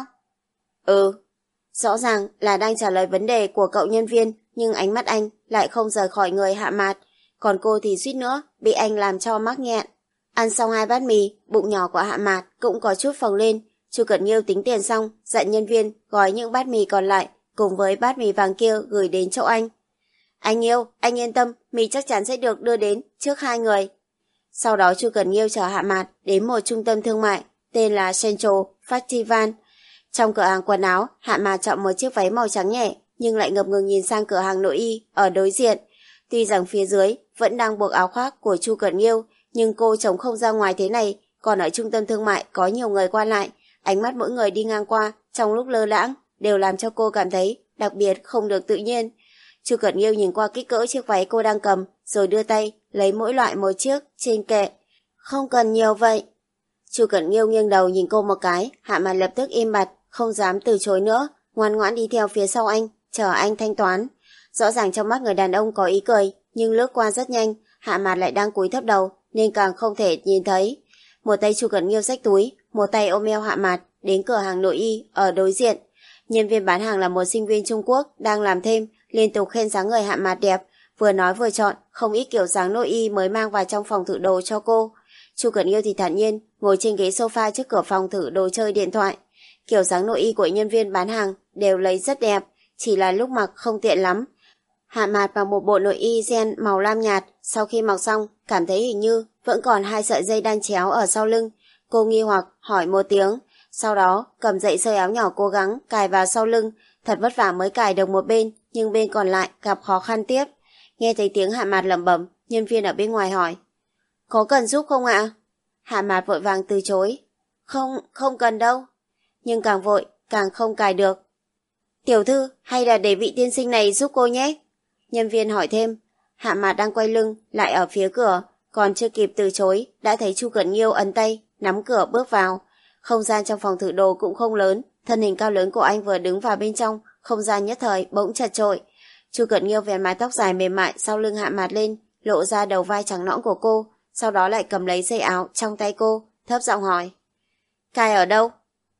Ừ. Rõ ràng là đang trả lời vấn đề của cậu nhân viên, nhưng ánh mắt anh lại không rời khỏi người Hạ Mạt, còn cô thì suýt nữa bị anh làm cho mắc nghẹn. Ăn xong hai bát mì, bụng nhỏ của Hạ Mạt cũng có chút phồng lên. Chu Cẩn Nghiêu tính tiền xong, dặn nhân viên gói những bát mì còn lại cùng với bát mì vàng kia gửi đến chỗ anh. Anh yêu, anh yên tâm, mì chắc chắn sẽ được đưa đến trước hai người. Sau đó Chu Cẩn Nghiêu chở Hạ Mạt đến một trung tâm thương mại tên là Central Festival. Trong cửa hàng quần áo, Hạ Mạt chọn một chiếc váy màu trắng nhẹ, nhưng lại ngập ngừng nhìn sang cửa hàng nội y ở đối diện. Tuy rằng phía dưới vẫn đang buộc áo khoác của Chu Cẩn Nghiêu, nhưng cô trông không ra ngoài thế này. Còn ở trung tâm thương mại có nhiều người qua lại, ánh mắt mỗi người đi ngang qua trong lúc lơ lãng đều làm cho cô cảm thấy đặc biệt không được tự nhiên. Chu Cẩn Nghiêu nhìn qua kích cỡ chiếc váy cô đang cầm, rồi đưa tay lấy mỗi loại một chiếc trên kệ. Không cần nhiều vậy. Chu Cẩn Nghiêu nghiêng đầu nhìn cô một cái, Hạ Mạt lập tức im bặt, không dám từ chối nữa, ngoan ngoãn đi theo phía sau anh, chờ anh thanh toán. Rõ ràng trong mắt người đàn ông có ý cười, nhưng lướt qua rất nhanh, Hạ Mạt lại đang cúi thấp đầu nên càng không thể nhìn thấy. Một tay Chu Cẩn Nghiêu xách túi, một tay ôm eo Hạ Mạt đến cửa hàng nội y ở đối diện. Nhân viên bán hàng là một sinh viên Trung Quốc đang làm thêm, liên tục khen dáng người Hạ Mạt đẹp, vừa nói vừa chọn không ít kiểu dáng nội y mới mang vào trong phòng thử đồ cho cô. Chu Cẩn Nghiêu thì thản nhiên ngồi trên ghế sofa trước cửa phòng thử đồ chơi điện thoại. Kiểu dáng nội y của nhân viên bán hàng đều lấy rất đẹp, chỉ là lúc mặc không tiện lắm. Hạ Mạt mặc một bộ nội y ren màu lam nhạt, sau khi mặc xong cảm thấy hình như vẫn còn hai sợi dây đan chéo ở sau lưng. Cô nghi hoặc hỏi một tiếng, sau đó cầm dậy sợi áo nhỏ cố gắng cài vào sau lưng, thật vất vả mới cài được một bên, nhưng bên còn lại gặp khó khăn tiếp. Nghe thấy tiếng Hạ Mạt lẩm bẩm, nhân viên ở bên ngoài hỏi. Có cần giúp không ạ? Hạ Mạt vội vàng từ chối. Không, không cần đâu. Nhưng càng vội, càng không cài được. Tiểu thư, hay là để vị tiên sinh này giúp cô nhé? Nhân viên hỏi thêm. Hạ Mạt đang quay lưng, lại ở phía cửa, còn chưa kịp từ chối, đã thấy Chu Cẩn Nghiêu ấn tay, nắm cửa bước vào. Không gian trong phòng thử đồ cũng không lớn, thân hình cao lớn của anh vừa đứng vào bên trong, không gian nhất thời bỗng chật chội. Chu Cẩn Nghiêu vén mái tóc dài mềm mại sau lưng Hạ Mạt lên, lộ ra đầu vai trắng nõn của cô, sau đó lại cầm lấy dây áo trong tay cô, thấp giọng hỏi. Cài ở đâu?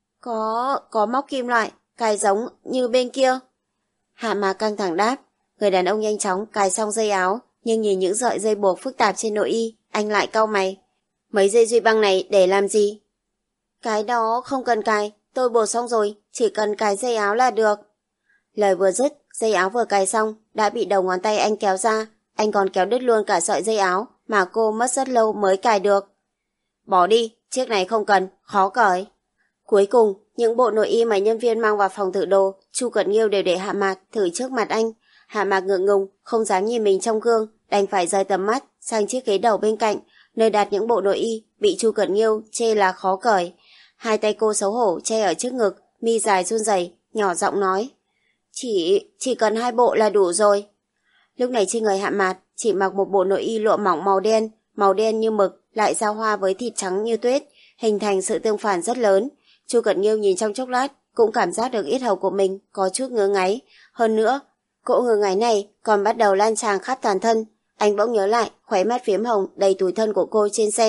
Có, có móc kim loại, cài giống như bên kia. Hạ Mạt căng thẳng đáp. Người đàn ông nhanh chóng cài xong dây áo, nhưng nhìn những sợi dây buộc phức tạp trên nội y, anh lại cau mày. Mấy dây duy băng này để làm gì? Cái đó không cần cài, tôi buộc xong rồi, chỉ cần cài dây áo là được. Lời vừa dứt, dây áo vừa cài xong, đã bị đầu ngón tay anh kéo ra, anh còn kéo đứt luôn cả sợi dây áo mà cô mất rất lâu mới cài được. Bỏ đi, chiếc này không cần, khó cởi. Cuối cùng, những bộ nội y mà nhân viên mang vào phòng thử đồ, Chu Cẩn Nghiêu đều để Hạ Mạt thử trước mặt anh. Hạ Mạt ngượng ngùng, không dám nhìn mình trong gương, đành phải rời tầm mắt sang chiếc ghế đầu bên cạnh, nơi đặt những bộ nội y bị Chu Cẩn Nghiêu chê là khó cởi. Hai tay cô xấu hổ che ở trước ngực, mi dài run rẩy, nhỏ giọng nói. Chỉ, chỉ cần hai bộ là đủ rồi. Lúc này trên người Hạ Mạt chỉ mặc một bộ nội y lụa mỏng màu đen, màu đen như mực lại giao hoa với thịt trắng như tuyết, hình thành sự tương phản rất lớn. Chu Cẩn Nghiêu nhìn trong chốc lát, cũng cảm giác được yết hầu của mình có chút ngứa ngáy. Hơn nữa, cỗ ngứa ngáy này còn bắt đầu lan tràn khắp toàn thân. Anh bỗng nhớ lại khóe mắt phiếm hồng đầy tủi thân của cô trên xe.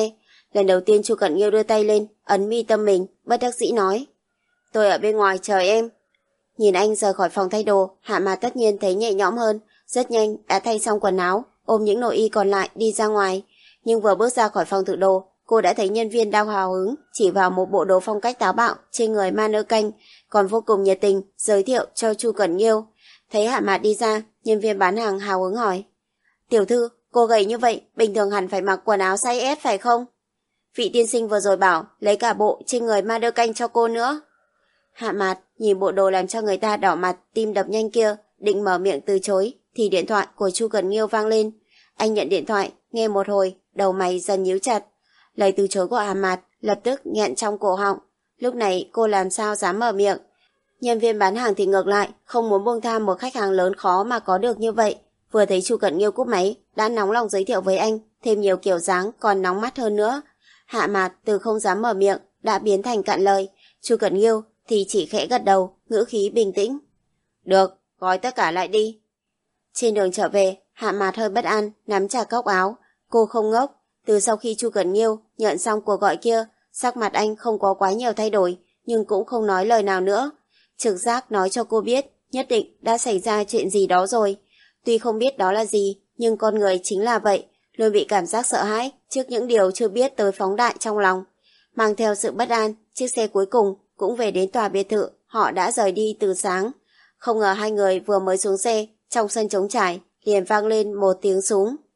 Lần đầu tiên Chu Cẩn Nghiêu đưa tay lên, ấn mi tâm mình, bất đắc dĩ nói. Tôi ở bên ngoài chờ em. Nhìn anh rời khỏi phòng thay đồ, Hạ Mạt tất nhiên thấy nhẹ nhõm hơn, rất nhanh đã thay xong quần áo, ôm những nội y còn lại đi ra ngoài. Nhưng vừa bước ra khỏi phòng thử đồ, cô đã thấy nhân viên đang hào hứng chỉ vào một bộ đồ phong cách táo bạo trên người ma nơ canh, còn vô cùng nhiệt tình giới thiệu cho Chu Cẩn Nghiêu. Thấy Hạ Mạt đi ra, nhân viên bán hàng hào hứng hỏi. Tiểu thư, cô gầy như vậy, bình thường hẳn phải mặc quần áo size S phải không? Vị tiên sinh vừa rồi bảo lấy cả bộ trên người ma nơ canh cho cô nữa. Hạ Mạt nhìn bộ đồ làm cho người ta đỏ mặt, tim đập nhanh kia, định mở miệng từ chối, thì điện thoại của Chu Cẩn Nghiêu vang lên. Anh nhận điện thoại, nghe một hồi, đầu mày dần nhíu chặt. Lời từ chối của Hạ Mạt lập tức nghẹn trong cổ họng. Lúc này cô làm sao dám mở miệng. Nhân viên bán hàng thì ngược lại, không muốn buông tha một khách hàng lớn khó mà có được như vậy. Vừa thấy Chu Cẩn Nghiêu cúp máy, đã nóng lòng giới thiệu với anh, thêm nhiều kiểu dáng còn nóng mắt hơn nữa. Hạ Mạt từ không dám mở miệng, đã biến thành cạn lời. Chu Cẩn Nghiêu thì chỉ khẽ gật đầu, ngữ khí bình tĩnh. Được, gói tất cả lại đi. Trên đường trở về, Hạ Mạt hơi bất an, nắm chặt góc áo. Cô không ngốc, từ sau khi Chu Cẩn Nghiêu nhận xong cuộc gọi kia, sắc mặt anh không có quá nhiều thay đổi, nhưng cũng không nói lời nào nữa. Trực giác nói cho cô biết, nhất định đã xảy ra chuyện gì đó rồi. Tuy không biết đó là gì, nhưng con người chính là vậy, luôn bị cảm giác sợ hãi trước những điều chưa biết tới phóng đại trong lòng. Mang theo sự bất an, chiếc xe cuối cùng cũng về đến tòa biệt thự họ đã rời đi từ sáng. Không ngờ hai người vừa mới xuống xe, trong sân trống trải liền vang lên một tiếng súng.